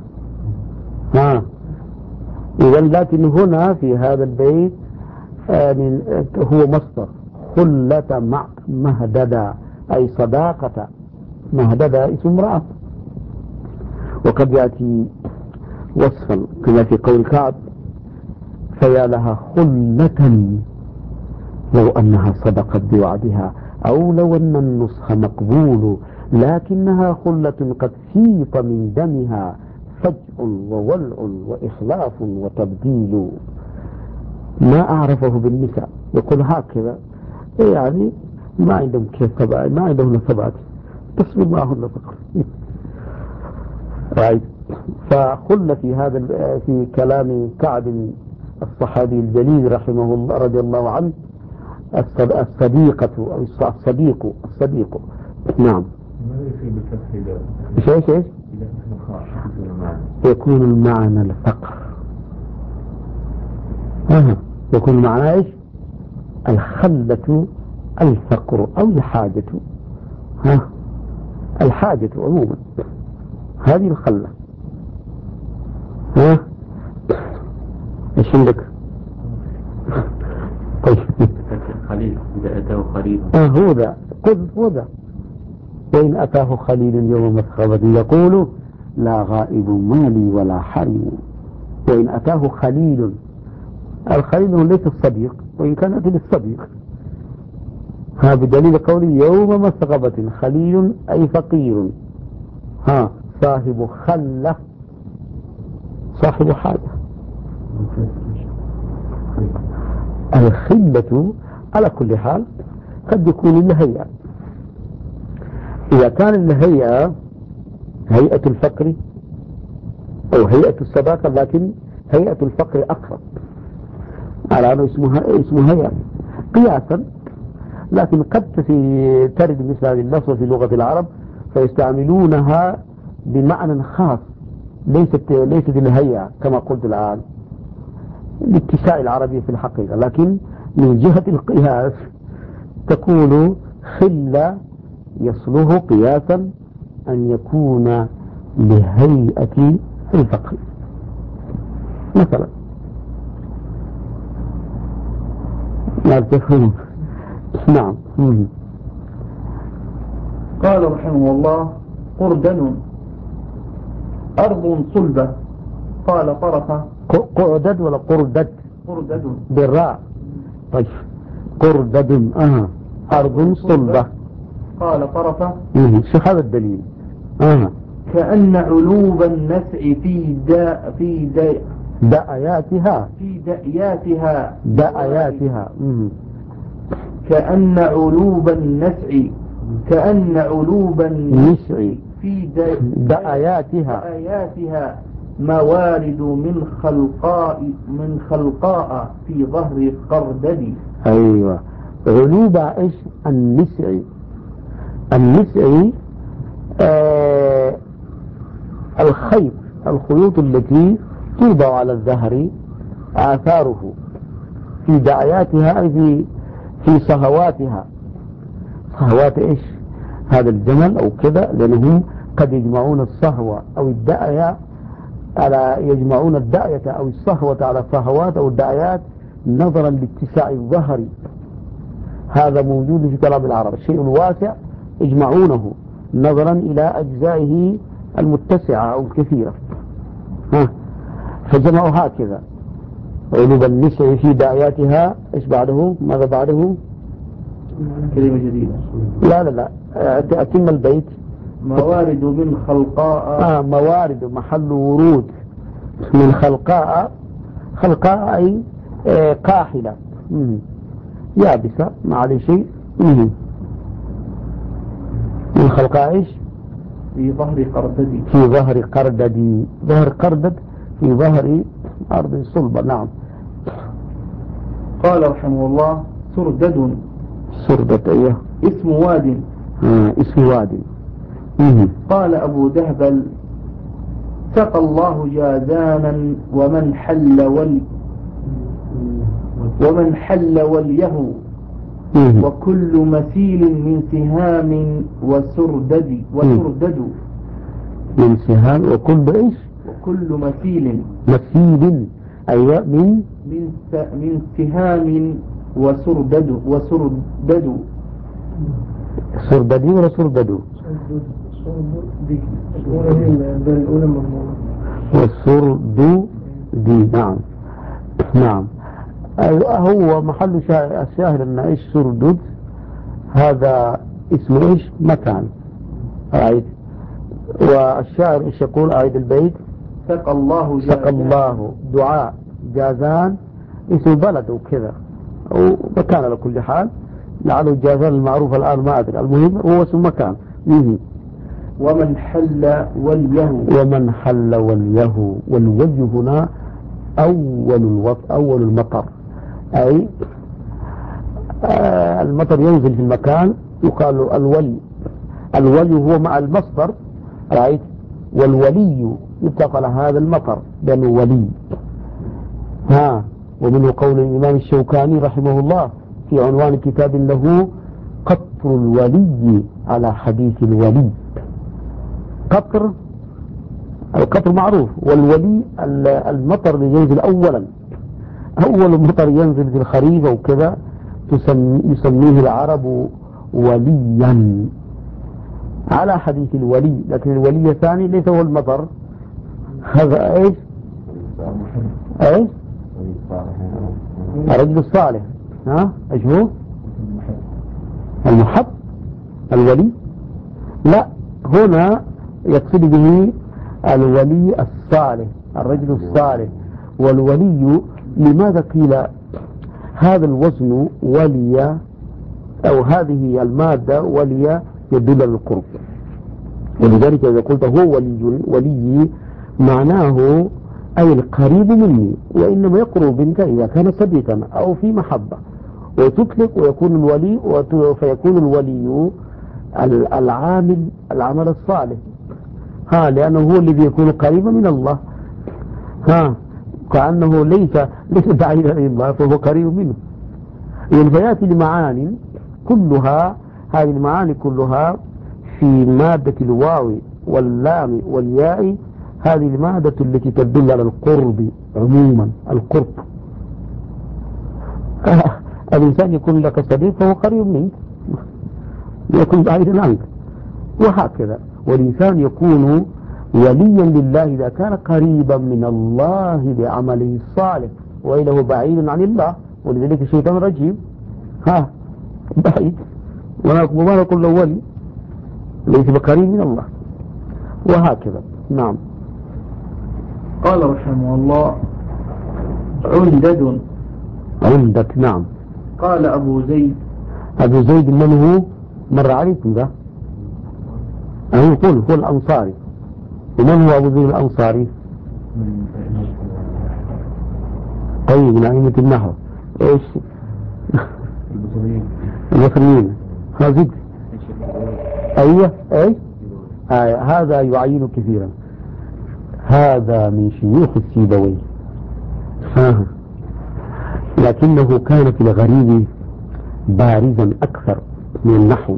إذا لكن هنا في هذا البيت هو مصدر خلة مع مهددا، أي صداقة. مهددا اسم امرأة. وقد يأتي وصفا كما في قول كعب فيا لها خلة لو أنها صدقت بوعدها، أو لو أن النصح مقبول، لكنها خلة قد فيض من دمها فجء وولع وإخلاف وتبديل. ما أعرفه بالنساء، يقول هكذا، يعني ما عندهم كيف ثبات، ما عندهم ثبات، تصبر معهن فقط. فخل في هذا في كلام كعب الصحابي الجليل رحمه الله رضي الله عنه الصديقة أو الصديق. نعم. ما يصير بالفتح إذا إيش يكون المعنى الفقر. يكون المعنى ايش؟ الخلة، الفقر أو الحاجة. الحاجة عموما هذه الخلة. ايش عندك؟ طيب خليل إذا أتاه خليل هو ذا، قل هو ذا. وإن أتاه خليل يوم مسخبة يقول لا غائب مالي ولا حريم. وإن أتاه خليل، الخليل ليس الصديق وإن كان أتى للصديق. بدليل قولي يوم مسغبة، خليل أي فقير، صاحب خلة، صاحب حاجة. الخلة على كل حال قد يكون الهيئة، إذا كان الهيئة هيئة الفقر أو هيئة الصداقة، لكن هيئة الفقر أقرب على أنه اسمها هيئة قياسا. لكن قد ترد مثل هذه اللفظة في لغة العرب فيستعملونها بمعنى خاص، ليست الهيئة كما قلت الآن لاتساع العربية في الحقيقة، لكن من جهة القياس تكون خلة يصله قياسا أن يكون لهيئة الفقر مثلا. لا تفهم. نعم. قال رحمه الله: قردن أرض صلبة. قال طرفة. قردد ولا قردد؟ قردد بالراء. طيب قردد أرض صلبة. قال طرفة. شو هذا الدليل؟ كأن علوب النسع دأياتها كأن علوب النسع في دأياتها موارد من خلقاء في ظهر قردد. أيوة. علوب إيش؟ النسع الخيوط التي توضع على الزهر آثاره في دعياتها، أي في صهواتها. صهوات إيش؟ هذا الجمل أو كذا، لأنهم قد يجمعون الصهوة أو الدعية يجمعون الدعية أو الصهوة على صهوات أو الدعيات نظرا لاتساع الظهر. هذا موجود في كلام العرب، الشيء الواسع يجمعونه نظرا إلى أجزائه المتسعة أو الكثيرة، فجمعوا هكذا. علوب النسع في دعياتها. إيش بعده؟ ماذا بعده؟ كلمة جديدة. لا أتم البيت. موارد من خلقاء. موارد محل ورود من خلقاء أي قاحلة يابسة ما عليه شيء. من خلقاء إيش؟ في ظهر قردد. ظهر قردد في ظهر أرض صلبة. نعم. قال رحمه الله: سردد أيه اسم واد. اسم واد. قال أبو دهبل: سقى الله جازانا ومن حل وليه وكل مسيل من سهام وسردد. من سهام وكل إيش؟ وكل مسيل. أيوة من سهام وسردد. سرددي ولا سرددو؟ والسردو دي. نعم. هو محل الشاهد أن إيش سردد هذا اسم إيش؟ مكان. أعيد. والشاعر إيش يقول؟ أعيد البيت. سقى الله دعاء جازان اسم بلد وكذا أو مكان على كل حال، لعله جازان المعروف الآن ما أدري، المهم هو اسم مكان. ومن حل وليه. والوجه هنا أول المطر، أي المطر ينزل في المكان يقال له الولي هو مع المصدر، رأيت؟ والولي يطلق على هذا المطر بأنه ولي. ومنه قول الإمام الشوكاني رحمه الله في عنوان كتاب له قطر الولي على حديث الولي. القطر معروف، والولي المطر اللي ينزل أولا، أول مطر ينزل في الخريف أو كذا يسميه العرب وليا على حديث الولي. لكن الولي الثاني ليس هو المطر، هذا ايش؟ الرجل الصالح. ايش هو؟ المحب. الولي لا، هنا يقصد به الولي الصالح، الرجل الصالح. والولي لماذا قيل هذا الوزن ولي أو هذه المادة ولي يدل على القرب؟ ولذلك إذا قلت هو ولي معناه أي القريب مني، وإنما يقرب منك إذا كان صديقا أو في محبة، وتطلق ويكون الولي فيكون الولي العامل الصالح، لأنه هو الذي يكون قريبا من الله، كأنه ليس بعيدا عن الله فهو قريب منه. فيأتي المعاني كلها، هذه المعاني كلها في مادة الواو واللام والياء، هذه المادة التي تدل على القرب عموما. القرب الإنسان يكون لك صديق فهو قريب منك، يكون بعيدا عنك، وهكذا. والإنسان يكون وليا لله إذا كان قريبا من الله بعمله الصالح، وإلا هو بعيد عن الله. ولذلك الشيطان رجيم بعيد، وما نقول له ولي، ليس بقريب من الله، وهكذا. نعم. قال رحمه الله: عندك. نعم. قال أبو زيد من هو؟ مر عليكم ذا؟ يقول هو الأنصاري. ومن هو أبو زيد الأنصاري؟ طيب، من أئمة النحو. ايش؟ البصريين. هذا ايوه ايش؟ هذا يعين كثيرا، هذا من شيوخ السيبوي، لكنه كان في الغريب بارزا أكثر من النحو.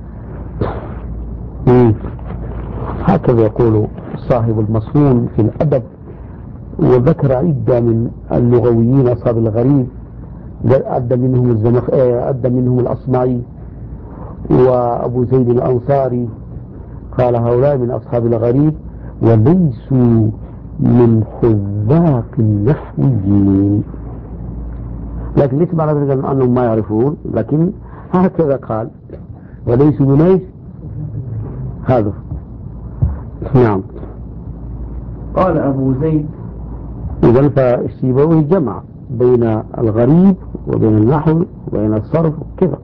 هكذا يقول صاحب المصون في الأدب، وذكر عدة من اللغويين أصحاب الغريب، أدى منهم الأصمعي وأبو زيد الأنصاري، قال هؤلاء من أصحاب الغريب وليسوا من حذاق النحويين. لكن ليس معنى ذلك أنهم ما يعرفون، لكن هكذا قال وليسوا من ايش؟ هذا. نعم. قال أبو زيد: إذن فالسيبوي جمع بين الغريب وبين النحو وبين الصرف كذا.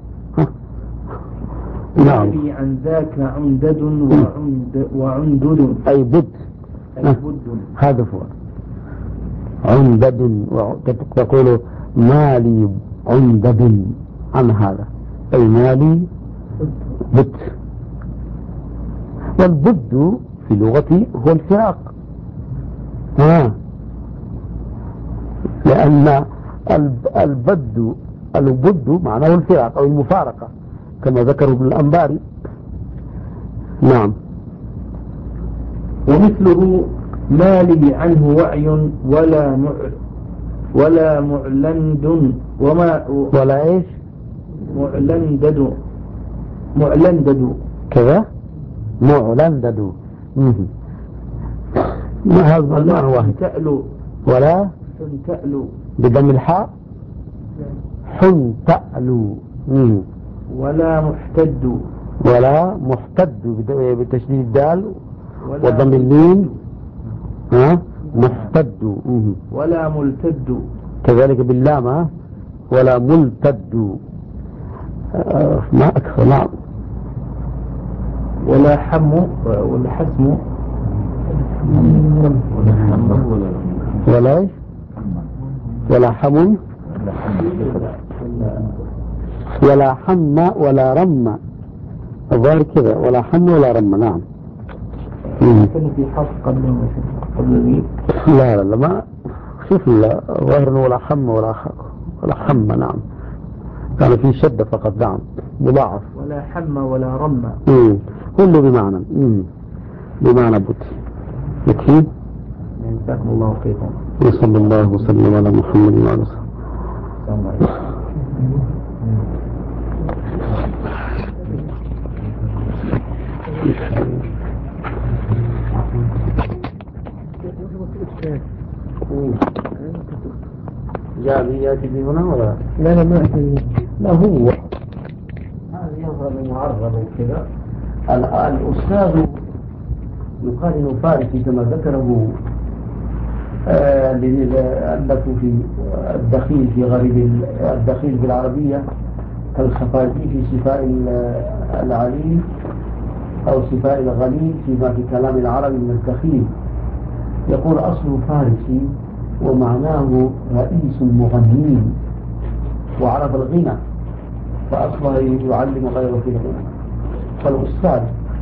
نعم. عن ذاك عندد وعندد أي بد. هذا هو عندد، تقول مالي عندد عن هذا، أي مالي بد. والبد في لغتي هو الفراق، لأن البد معناه الفراق أو المفارقة كما ذكروا ابن الأنباري. نعم. ومثله ما لي عنه وعي ولا معلند ولا ايش؟ معلندد كذا معلندد. ما هذا المعنى واحد. ولا حنتألو بضم الحاء، حنتألو. ولا محتد بتشديد الدال وضم الميم، محتد. ولا ملتد كذلك باللام، ولا ملتد. ما أكثر. نعم. ولا حم ولا حسم ولا ولا حم ولا حم ولا رم، الظاهر كذا، ولا حم ولا رم. نعم. كان في حرف قبل ذي. لا ما شوف ظاهر ولا حم ولا حم. نعم كان في شدة فقط. نعم مضاعف. ولا حم ولا رم. كله بمعنى بكي. جزاكم الله خيرا. وصلى الله وسلم على محمد وعلى آله. يأتي في هنا ولا لا ما أتني. لا هو هذا يظهر معرض وكذا. الأستاذ يقال إنه فارسي كما ذكره ألف في الدخيل في غريب الدخيل بالعربية كالخفاجي في شفاء العليل أو شفاء الغليل فيما في كلام العرب من الدخيل. يقول أصله فارسي ومعناه رئيس المغنين وعرف الغنى فأصله يعلم غيره في الغنى فالأستاذ.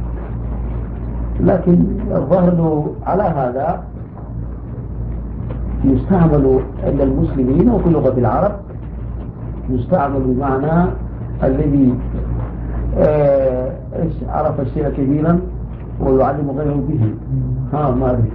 لكن الظاهر على هذا يستعمل عند المسلمين وفي لغة العرب يستعمل بمعنى الذي عرف الشيء كبيرا ويعلم غيره به. ما أدري.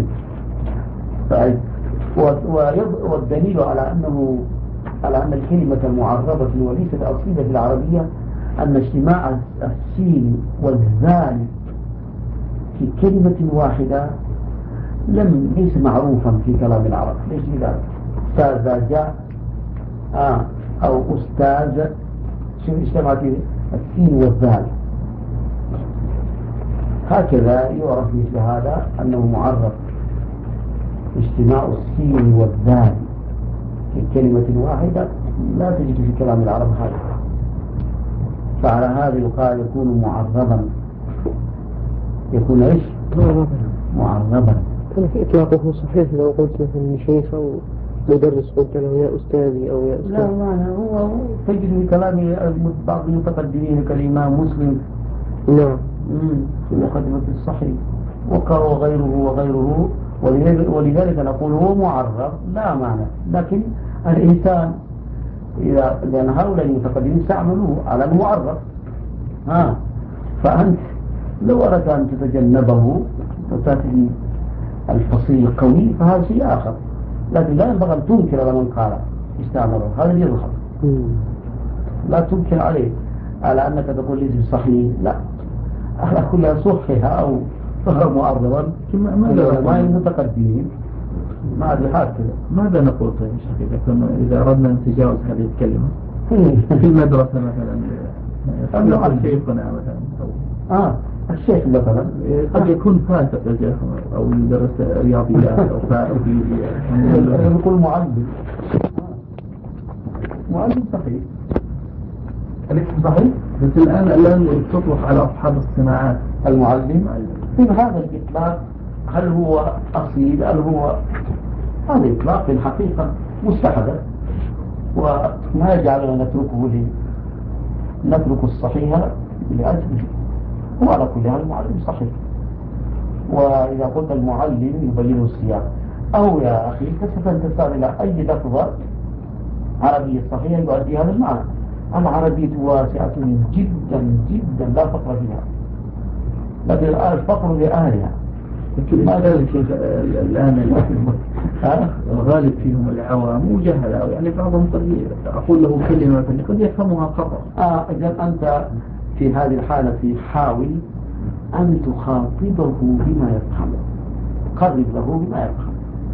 طيب والدليل على أن الكلمة معربة وليست أصيلة في العربية أن اجتماع السين والذال في كلمة واحدة ليس معروفا في كلام العرب. ليش بذلك؟ ساذجة أو أستاذ شو اجتمعت السين والذال هكذا يعرف مثل هذا أنه معرف اجتماع السين والذال في كلمة واحدة لا تجد في كلام العرب هذا. فعلى هذا يقال يكون معربا. يكون ايش؟ معربا. كان في إطلاقه صحيح لو قلت مثلا شيخ أو مدرس قلت له يا أستاذي أو يا أستاذ. لا ما هو تجد في كلام بعض المتقدمين كالإمام مسلم نعم في مقدمة الصحيح وغيره ولذلك نقول هو معرب لا معنى. لكن الإنسان لأن هؤلاء المتقدمين استعملوه على المعرب فأنت لو أردت أن تتجنبه وتأتي الفصيل القوي فهذا شيء آخر. لكن لا ينبغي أن تنكر على من قال استعمله. هذا يظهر لا تنكر عليه على أنك تقول لي صحيح. لا على كلها صحيحة أو معرضا ما المتقدمين ما أدري هكذا. ماذا نقول طيب شيخ إذا أردنا أن نتجاوز هذه الكلمة في المدرسة مثلا نقول شيخنا مثلا الشيخ مثلا قد يكون فاسق أو يدرس رياضيات أو فيزياء يقول معلم صحيح. الاسم صحيح بس الآن تطلق على أصحاب الصناعات المعلم. في هذا الإطلاق هل هو أصيل هذا إطلاق في الحقيقة مستحدث وما يجعلنا نترك الصحيح لأجله. وعلى كل حال المعلم صحيح. وإذا قلت المعلم يبين السياق أو يا أخي تستطيع إلى أي لفظة عربية صحيحة يؤدي هذا المعنى. العربية واسعة جدا جدا لا فقر فيها لكن الفقر لأهلها. ما ذلك الآن الغالب فيهم العوام وجهلاء يعني بعضهم قد أقول له كلمة قد يفهمها خطأ. إذا أنت في هذه الحالة حاول أن تخاطبه بما يفهم. قرب له بما يفهم.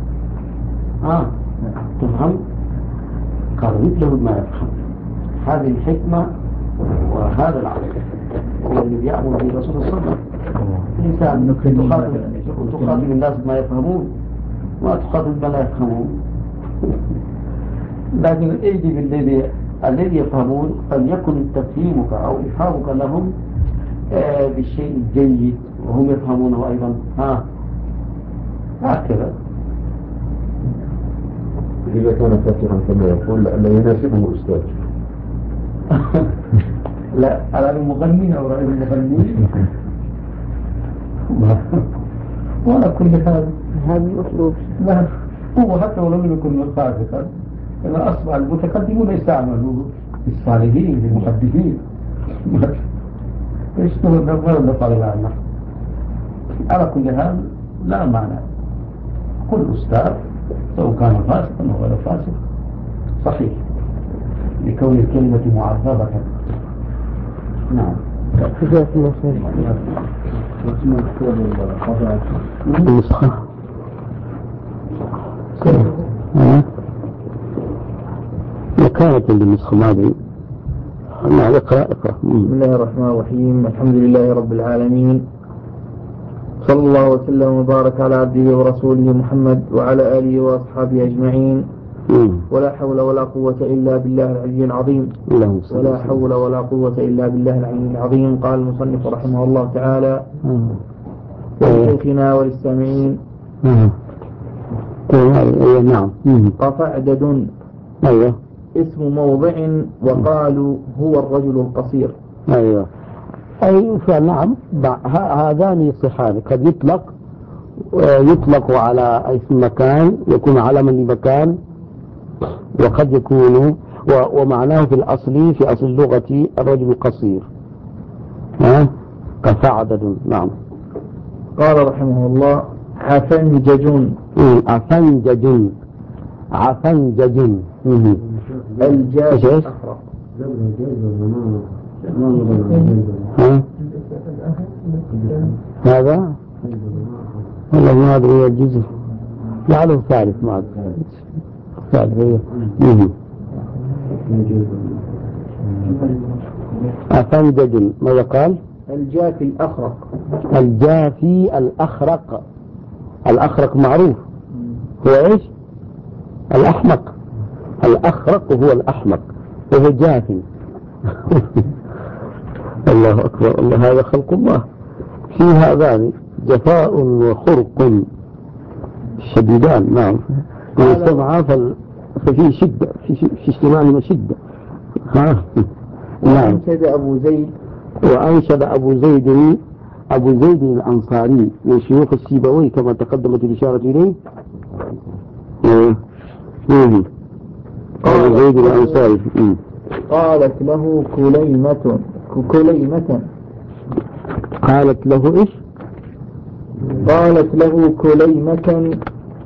تفهم؟ قرب له بما يفهم. هذه الحكمة وهذا العقل هو الذي يأمر به الرسول صلى الله عليه وسلم. الإنسان تخاطب الناس ما يفهمون ما تخاطب ما لا يفهمون. لكن اجد الذي يفهمون فليكن تفهيمك أو إفهامك لهم بالشيء الجيد وهم يفهمونه أيضا. هكذا. إذا كان فاتحا كما يقول لا يناسبه أستاذ. لا على المغنين أو رأي المغنين وعلى كل حال هذا الأسلوب لا، هو حتى ولم يكن فاسقا، إذا أصبح المتقدمون يستعملوا الصالحين المحدثين يشتغل غير طالب عنه. على كل حال لا معنى، كل أستاذ سواء كان فاسقا أو غير فاسق صحيح لكون الكلمة معذبة. نعم. جزاك الله خير. النسخة كانت النسخة ما أدري. نعم اقرأ. بسم الله الرحمن الرحيم. الحمد لله رب العالمين، صلى الله وسلم وبارك على عبده ورسوله محمد وعلى آله وأصحابه أجمعين. ولا حول ولا قوة إلا بالله العلي العظيم. ولا حول ولا قوة إلا بالله العلي العظيم. قال المصنف رحمه الله تعالى: ولشيخنا وللسامعين نعم. قفعدد أيوه اسم موضع، وقالوا هو الرجل القصير. أيوه أي فنعم، هذان يصحان. قد يطلق على اسم مكان، يكون علما لمكان، وقد يكون ومعناه في الأصل في أصل اللغة الرجل القصير. كفعدد. نعم. قال رحمه الله: عفنجج. عفنجج الجاج الأخرق. هذا والله ما أدري الجزء لعله ثالث، ما أدري ثالث. أفنجج. ماذا قال؟ الجافي الأخرق. الجافي الأخرق. الأخرق معروف هو إيش؟ الأحمق. الأخرق هو الأحمق وهو جافي. الله أكبر. الله، هذا خلق الله. في هذان جفاء وخرق شديدان. نعم. والسمع ففي شدة، في اجتماعهما شدة. نعم. وأنشد أبو زيد. وأنشد أبو زيد الأنصاري من شيوخ السيبوي كما تقدمت الإشارة إليه. أبو زيد الأنصاري. قالت له كليمة. قالت له إيش؟ قالت له كليمة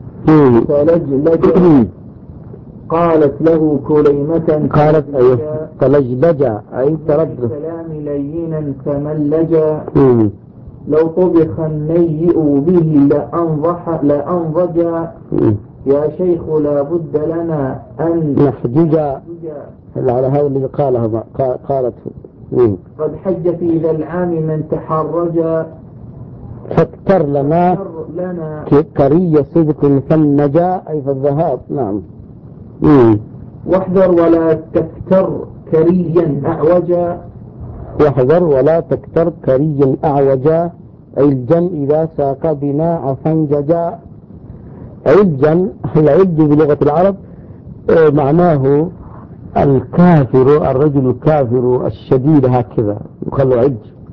فلجلج. قالت له كليمة قالت أيوه فلجلج أي تردد. الكلام لينا فملجا. لو طبخ النيء به لأنضجا. يا شيخ لا بد لنا أن نحجج على هذا الذي قالها قالته. قد حج في ذا العام من تحرجا. فاكتر لنا كري صدق فالنجا أي فالذهاب. نعم. واحذر ولا تكتر كريا أعوجا. واحذر ولا تكتر كريا أعوجا أي الجن إذا ساق بنا عفنججا. أي الجن، العج بلغة العرب معناه الكافر، الرجل الكافر الشديد هكذا يقال له عج.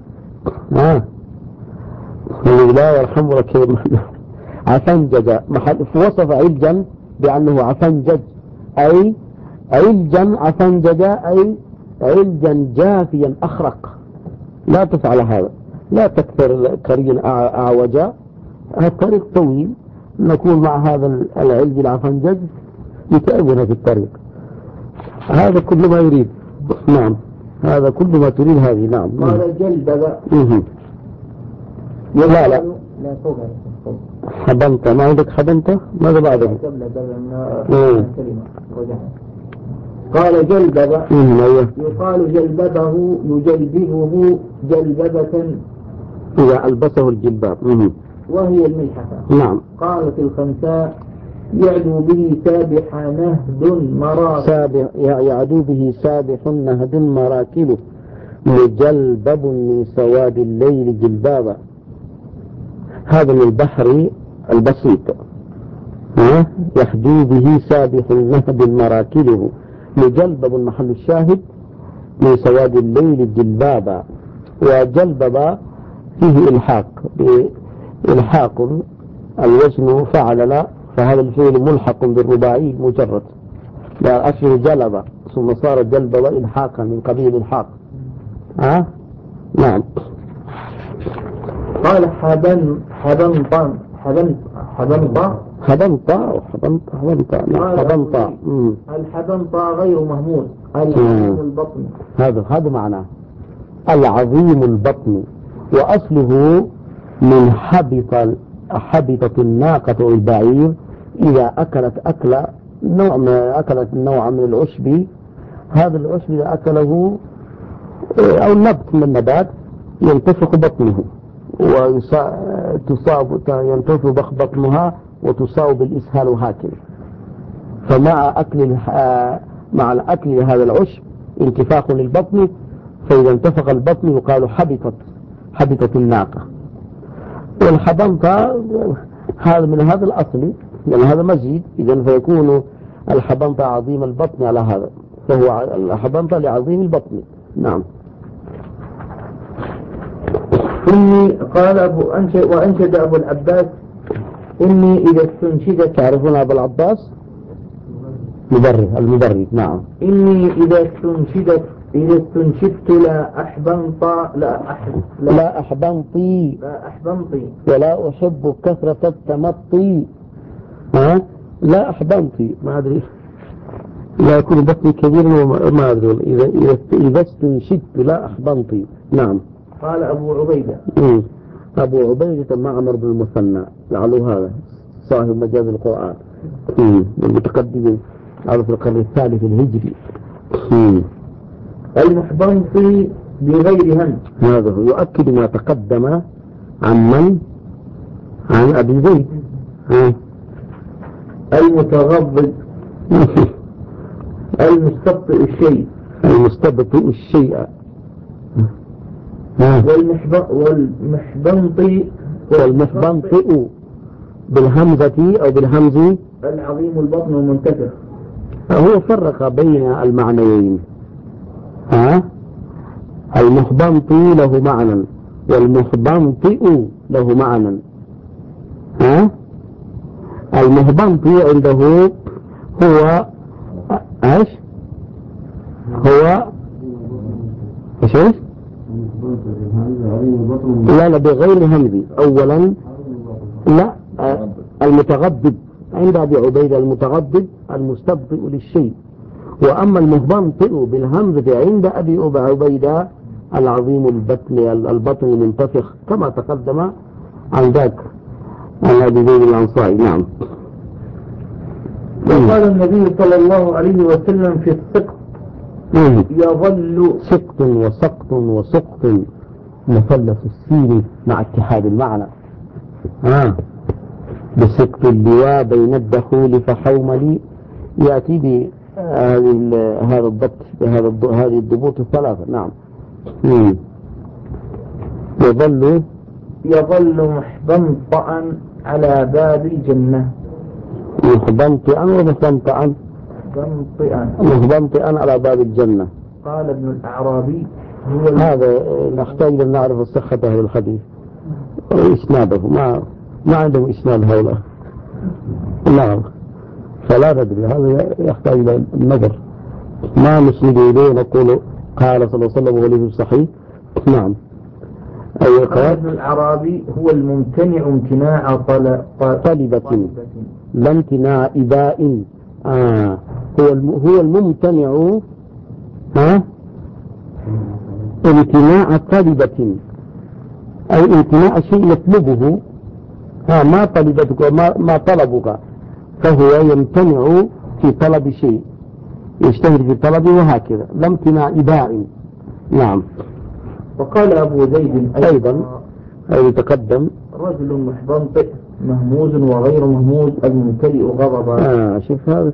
لا يرحم لك. عفنجج وصف عجا بأنه عفنجج أي عجا عفنجج أي عجا جافيا أخرق. لا تفعل هذا، لا تكثر كريا أعوجا. الطريق طويل، نكون مع هذا العلج العفنجج يتأذن في الطريق. هذا كل ما يريد. نعم، هذا كل ما تريد هذه. نعم. قال جلبذ. لا حبنت. ما عندك حبنت؟ ماذا بعدك؟ قال جلبذ. يقال جلببه يجلببه جلببة إذا ألبسه الجلباب. وهي الملحفة. نعم. قالت الخنساء: يعدو به سابح نهد مراكل. يعدو به سابح نهد مراكله مجلبب من سواد الليل جلبابا. هذا من البحر البسيط. يحدو به سابح نهد مراكله مجلبب محل الشاهد من سواد الليل جلبابا. وجلبب فيه إلحاق الوزن فعل لا، فهذا الفعل ملحق بالرباعي المجرد، لا أصله جلب ثم صار جلب وإلحاقا من قبيل الحاق. نعم. قال حبنطا. الحبنطا غير مهموس العظيم البطن. هذا معناه العظيم البطن، وأصله من حبطت الناقة والبعير إذا أكلت نوع من العشب. هذا العشب إذا أكله أو نبت من النبات ينتفخ بطنه ينتفخ بطنها وتصاب بالإسهال هكذا. مع الأكل هذا العشب انتفاخ للبطن، فإذا انتفخ البطن يقال حبطت الناقة. والحبنطة هذا من هذا الأصل، لأن هذا مزيد، إذن فيكون الحبنطة عظيم البطن على هذا، فهو الحبنطة لعظيم البطن. نعم. قال وأنشد أبو العباس إني إذا استنشدت. تعرفون أبو العباس المبرد. نعم. إني إذا استنشدت لا أحبنطي ولا أحب كثرة التمطي. لا أحبنطي، ما أدري، لا يكون بطني كبير ما أدري. إذا استنشدت لا أحبنطي. نعم. قال أبو عبيدة. أبو عبيدة معمر بن المثنى، لعله هذا صاحب مجاز القرآن المتقدم على في القرن الثالث الهجري. المحبنطي بغير هم. هذا يؤكد ما تقدم عن أبي زيد. المتغضب المستبطئ الشيء. والمحبنطئ بالهمزة أو بالهمز العظيم البطن المنتفخ. هو فرق بين المعنيين. المحبنطي له معنى والمحبنطئ له معنى. المحبنطي عنده هو ايش؟ لا بغير همز اولا. لا المتغضب عند أبي عبيدة المتغضب المستبطئ للشيء، وأما المهبنطئ بالهمزة عند أبي عبيدة العظيم البطن المنتفخ، كما تقدم عن ذاك عن أبي زيد الأنصاري. نعم. وقال النبي صلى الله عليه وسلم في السقط يظل سقط وسقط وسقط مثلث السين مع اتحاد المعنى. بسقط اللواء بين الدخول فحوملي، يأتي بهذا الضبط هذه الضبوط الثلاثة. نعم. يظل محبنطئا على باب الجنة. محبنطئا على باب الجنة. قال ابن الأعرابي هذا نحتاج أن نعرف صحة أهل الحديث وإسناده. ما عندهم إسناد هؤلاء. نعم. فلا ندري، هذا يحتاج إلى النظر. ما نسند إليه نقول قال صلى الله عليه وسلم وليه الصحيح. نعم. قال ابن الأعرابي هو الممتنع امتناع طلبة لا امتناع إباء. هو الممتنع امتناع طلبة، أي امتناع شيء يطلبه. ما طلبتك وما طلبك، فهو يمتنع في طلب شيء، يجتهد في طلبه وهكذا، لا امتناع إباء. نعم. وقال أبو زيد أيضا يتقدم رجل محبنطئ مهموز وغير مهموز الممتلئ غضبا. شوف هذا.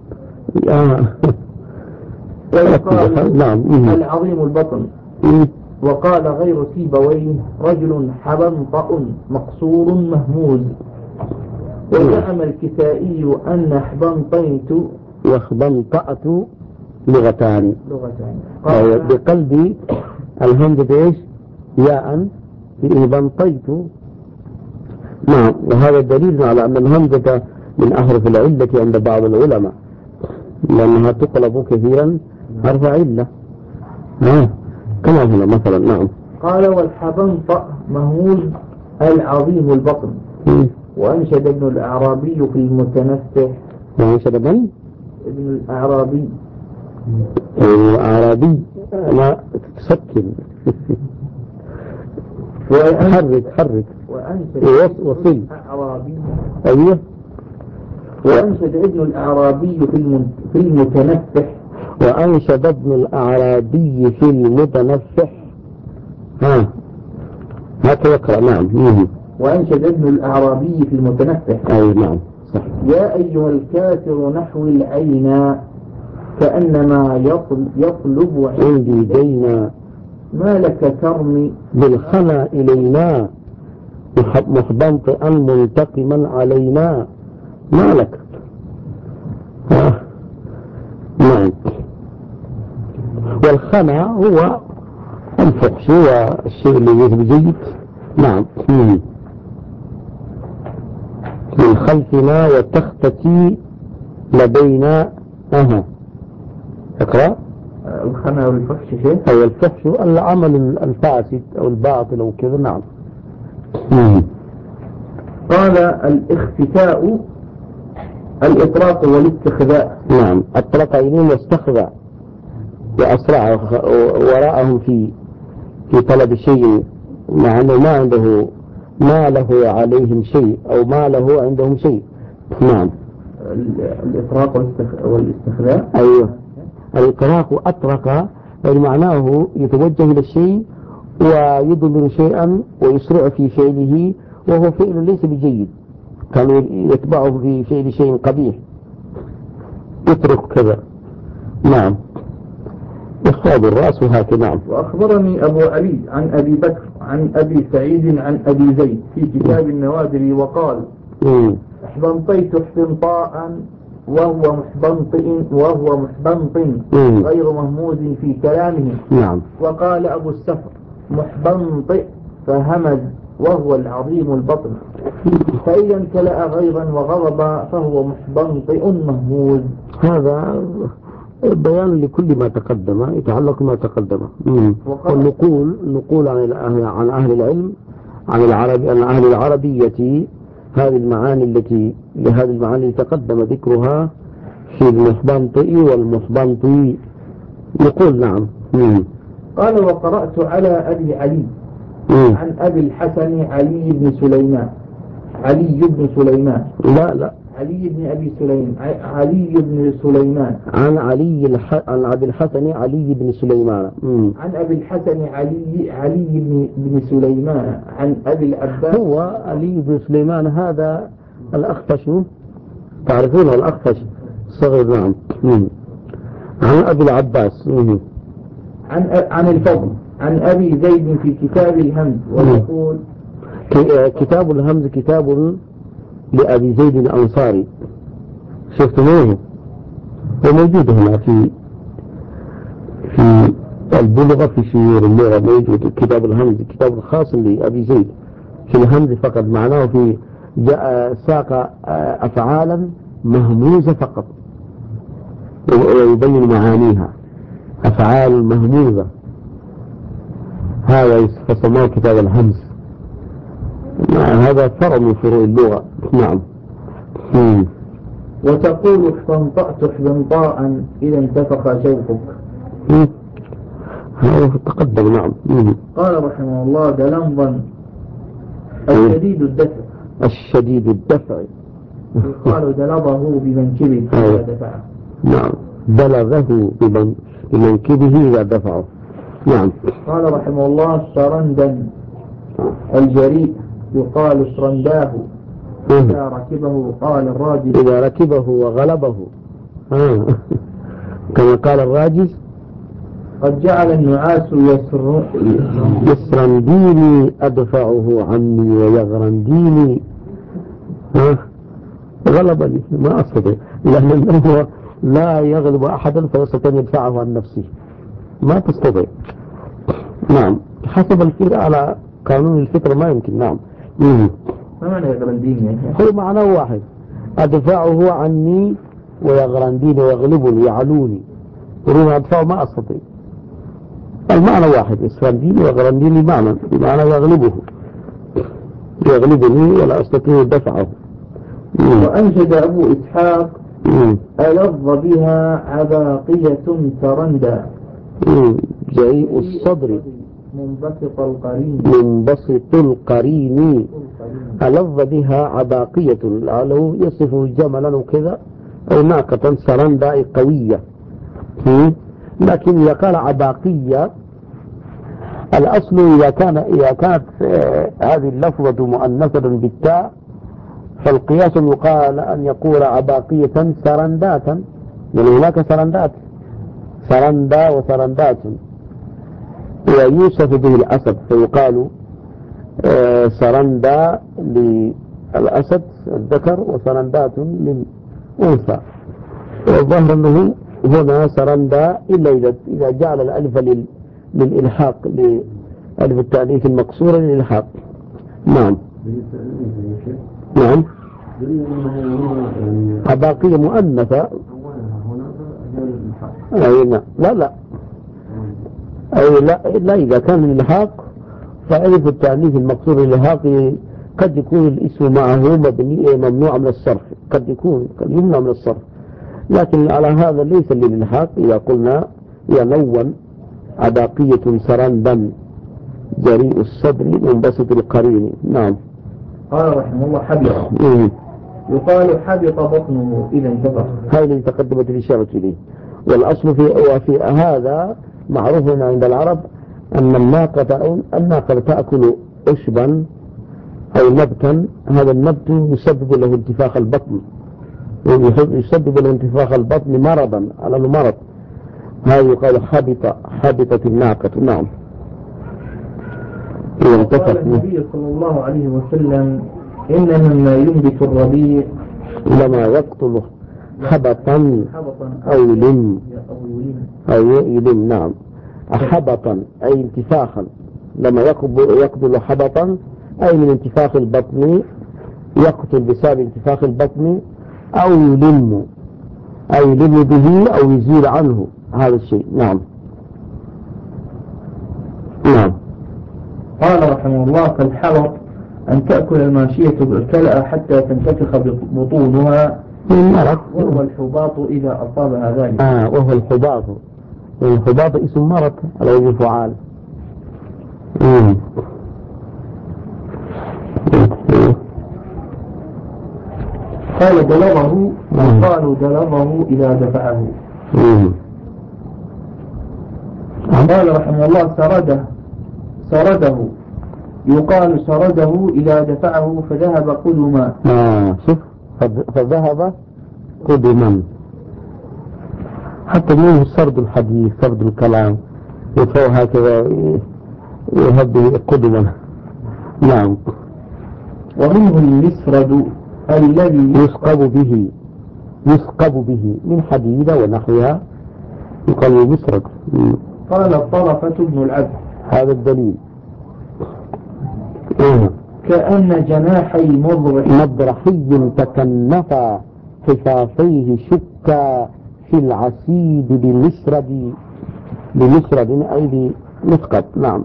نعم. العظيم البطن. وقال غير سيبويه رجل حبنطأ مقصور مهموز. وزعم الكسائي أن حبنطيت وحبنطأت لغتان. قال بقلب الهمزة ايش؟ ياء في بنطيت نعم، وهذا دليل على أن الهمزة من أحرف العلة عند بعض العلماء، لأنها تقلب كثيرا حرف علة. كما هنا مثلا. نعم. قال والحبنطة مهموز العظيم البطن. وأنشد ابن الأعرابي في المتنفح. وأنشد من؟ ابن الأعرابي. الأعرابي لا تسكن. حرك وصل. أيوه. وأنشد ابن الأعرابي في المتنفح. وأنشد ابن الأعرابي في المتنفح. هكذا يقرأ. نعم. وأنشد ابن الأعرابي في المتنفح. أي نعم صح. يا أيها الكافر نحو العين كأنما يطلب عندي دينا ما لك ترمي بالخنا إلينا محبنطئا منتقما علينا ما لك. نعم. والخنا هو الفحش والشيء اللي يجب جيد. نعم. من خلفنا وتختتي لدينا. اقرأ. الخنا والفحش شيء. أو الفحش العمل الفاسد أو الباطل أو كذا. نعم. قال الاختفاء الإطراق والاستخباء. نعم. أطرق إليهم واستخبى وأسرع وراءهم في طلب شيء مع أنه ما له عليهم شيء أو ما له عندهم شيء. نعم. الإطراق والاستخباء. أيوه. الإطراق أطرق يعني معناه يتوجه إلى الشيء ويضمر شيئا ويسرع في فعله وهو فعل ليس بجيد، كانوا يتبعه في فعل شيء قبيح يترك كذا. نعم. يخفض الرأس وهكذا. نعم. وأخبرني أبو علي عن أبي بكر عن أبي سعيد عن أبي زيد في كتاب النوادر وقال احبنطيت احبنطاء وهو محبنط غير مهموز في كلامه. نعم. وقال أبو السفر محبنطئ فهمز وهو العظيم البطن، فإذا امتلأ غيظا وغضبا فهو محبنطئ مهموز. هذا بيان لكل ما تقدم يتعلق ما تقدم. والنقول عن أهل العلم عن أهل العربية هذه المعاني لهذه المعاني تقدم ذكرها في المحبنطئ والمحبنطي. نقول. نعم. قال وقرأت على أبي علي عن أبي الحسن علي بن سليمان. لا علي بن أبي سليمان. علي بن سليمان عن أبي الحسن علي بن سليمان. عن أبي الحسن علي بن سليمان عن أبي العباس. هو علي بن سليمان هذا الأخفش، تعرفونه الأخفش الصغير. نعم. عن أبي العباس. عن الفضل عن أبي زيد في كتاب الهمز. ويقول كتاب الهمز كتاب لأبي زيد الأنصاري. شفتموه؟ وموجود هنا في البلغة في شيور اللغة موجود كتاب الهمز، كتاب خاص لأبي زيد في الهمز فقط، معناه في ساق أفعالا مهموزة فقط ويبين معانيها، أفعال مهموزة. هذا يسمى كتاب الهمز. هذا فرع من فروع اللغة. نعم. وتقول احبنطأت احبنطاء إذا انتفخ شوقك. هذا تقدم. نعم. قال رحمه الله دلنظا الشديد الدفع يقال دلظه بمنكبه إذا دفعه. نعم. دلظه بمنكبه إذا دفعه. نعم. قال رحمه الله سرندا الجريء يقال سرنداه إذا ركبه. قال الراجز إذا ركبه وغلبه. كما قال الراجز قد جعل النعاس يسرنديني أدفعه عني ويغرنديني. غلبني ما أستطيع، لأنه لا يغلب أحدا فيستطيع أن يدفعه عن نفسه، ما تستطيع. نعم. حسب الفكرة على قانون الفطرة ما يمكن. نعم. ما معنى يغرنديني يعني؟ هو معناه واحد، أدفعه عني ويغرنديني ويغلبني يعلوني، يريد أدفعه ما أستطيع. المعنى واحد، يغرنديني ويغرنديني بمعنى يغلبني ولا أستطيع دفعه. وأنشد أبو إسحاق ألظ بها عباقية ترندى جريء الصدر منبسط القرين ألظ بها عباقية، لو يصف جملا وكذا أو ناقة سرندى قوية. لكن إذا قال عباقية الأصل إذا كانت هذه اللفظة مؤنثة بالتاء فالقياس يقال أن يقول عباقية سرنداتا، يعني هناك سرندات، سرندا وسرندات، ويوصف به الأسد فيقال سرندا للأسد الذكر وسرندات للأنثى. والظاهر أنه هنا سرندا إلا إذا جعل الألف للإلحاق، لألف التأنيث المقصورة للإلحاق. نعم نعم. عباقية مؤنثة أي نعم. لا أي لا إذا كان الإلحاق فألف التأنيث المقصور للإلحاق قد يكون الاسم معه ممنوع من الصرف، قد يمنع من الصرف، لكن على هذا ليس للإلحاق. إذا قلنا ينون عباقية سرندا جريء الصدر منبسط القرين. نعم. قال رحمه الله حبط، يقال حبط بطنه إذا انتبه، هذا الذي تقدمت الإشارة إليه. والأصل في هذا معروف عند العرب أن الناقة تأكل عشبا أو نبتا، هذا النبت يسبب له انتفاخ البطن، يسبب له انتفاخ البطن مرضا على المرض، هذا يقال حبطت الناقة. نعم. قال النبي صلى الله عليه وسلم إن مما ينبت الربيع لما يقتل حبطا أو يلم نعم. حبطا أي انتفاخا، لما يقتل حبطا أي من انتفاخ البطن، يقتل بسبب انتفاخ البطن، أو يلم به أو يزيل عنه هذا الشيء. نعم. نعم. قال رحمه الله فالحبط أن تأكل الماشية بالكلأ حتى تنتفخ بطونها، وهو الحباط إذا أصابها ذلك. وهو الحباط اسم مرض على وجه الفعال. قال دلظه، وقالوا دلظه إذا دفعه. قال رحمه الله سرده، يقال سرده إذا دفعه فذهب قدما. شوف فذهب قدما، حتى منه سرد الحديث سرد الكلام يفعل هكذا يهب قدما. نعم. ومنه المسرد الذي يسقب به من حديدة ونحوها يقال المسرد. قال الطرفة ابن العبد هذا الدليل. كأن جناحي مضرحي تكنفا حفافيه شكا في العسيد بمسرد أي بمسقط. نعم.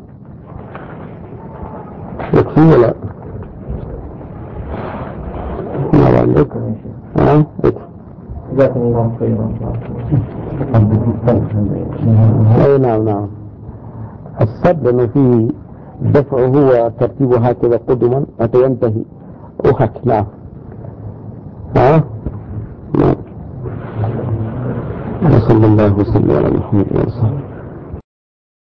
يكفي ولا ما عندك؟ جزاكم الله خيرا. أي نعم. السبب أنه فيه دفعه هو ترتيبه هكذا قدما حتى ينتهي أخت. نعم. نعم. صلى الله وسلم على محمد وعلى آله وصحبه.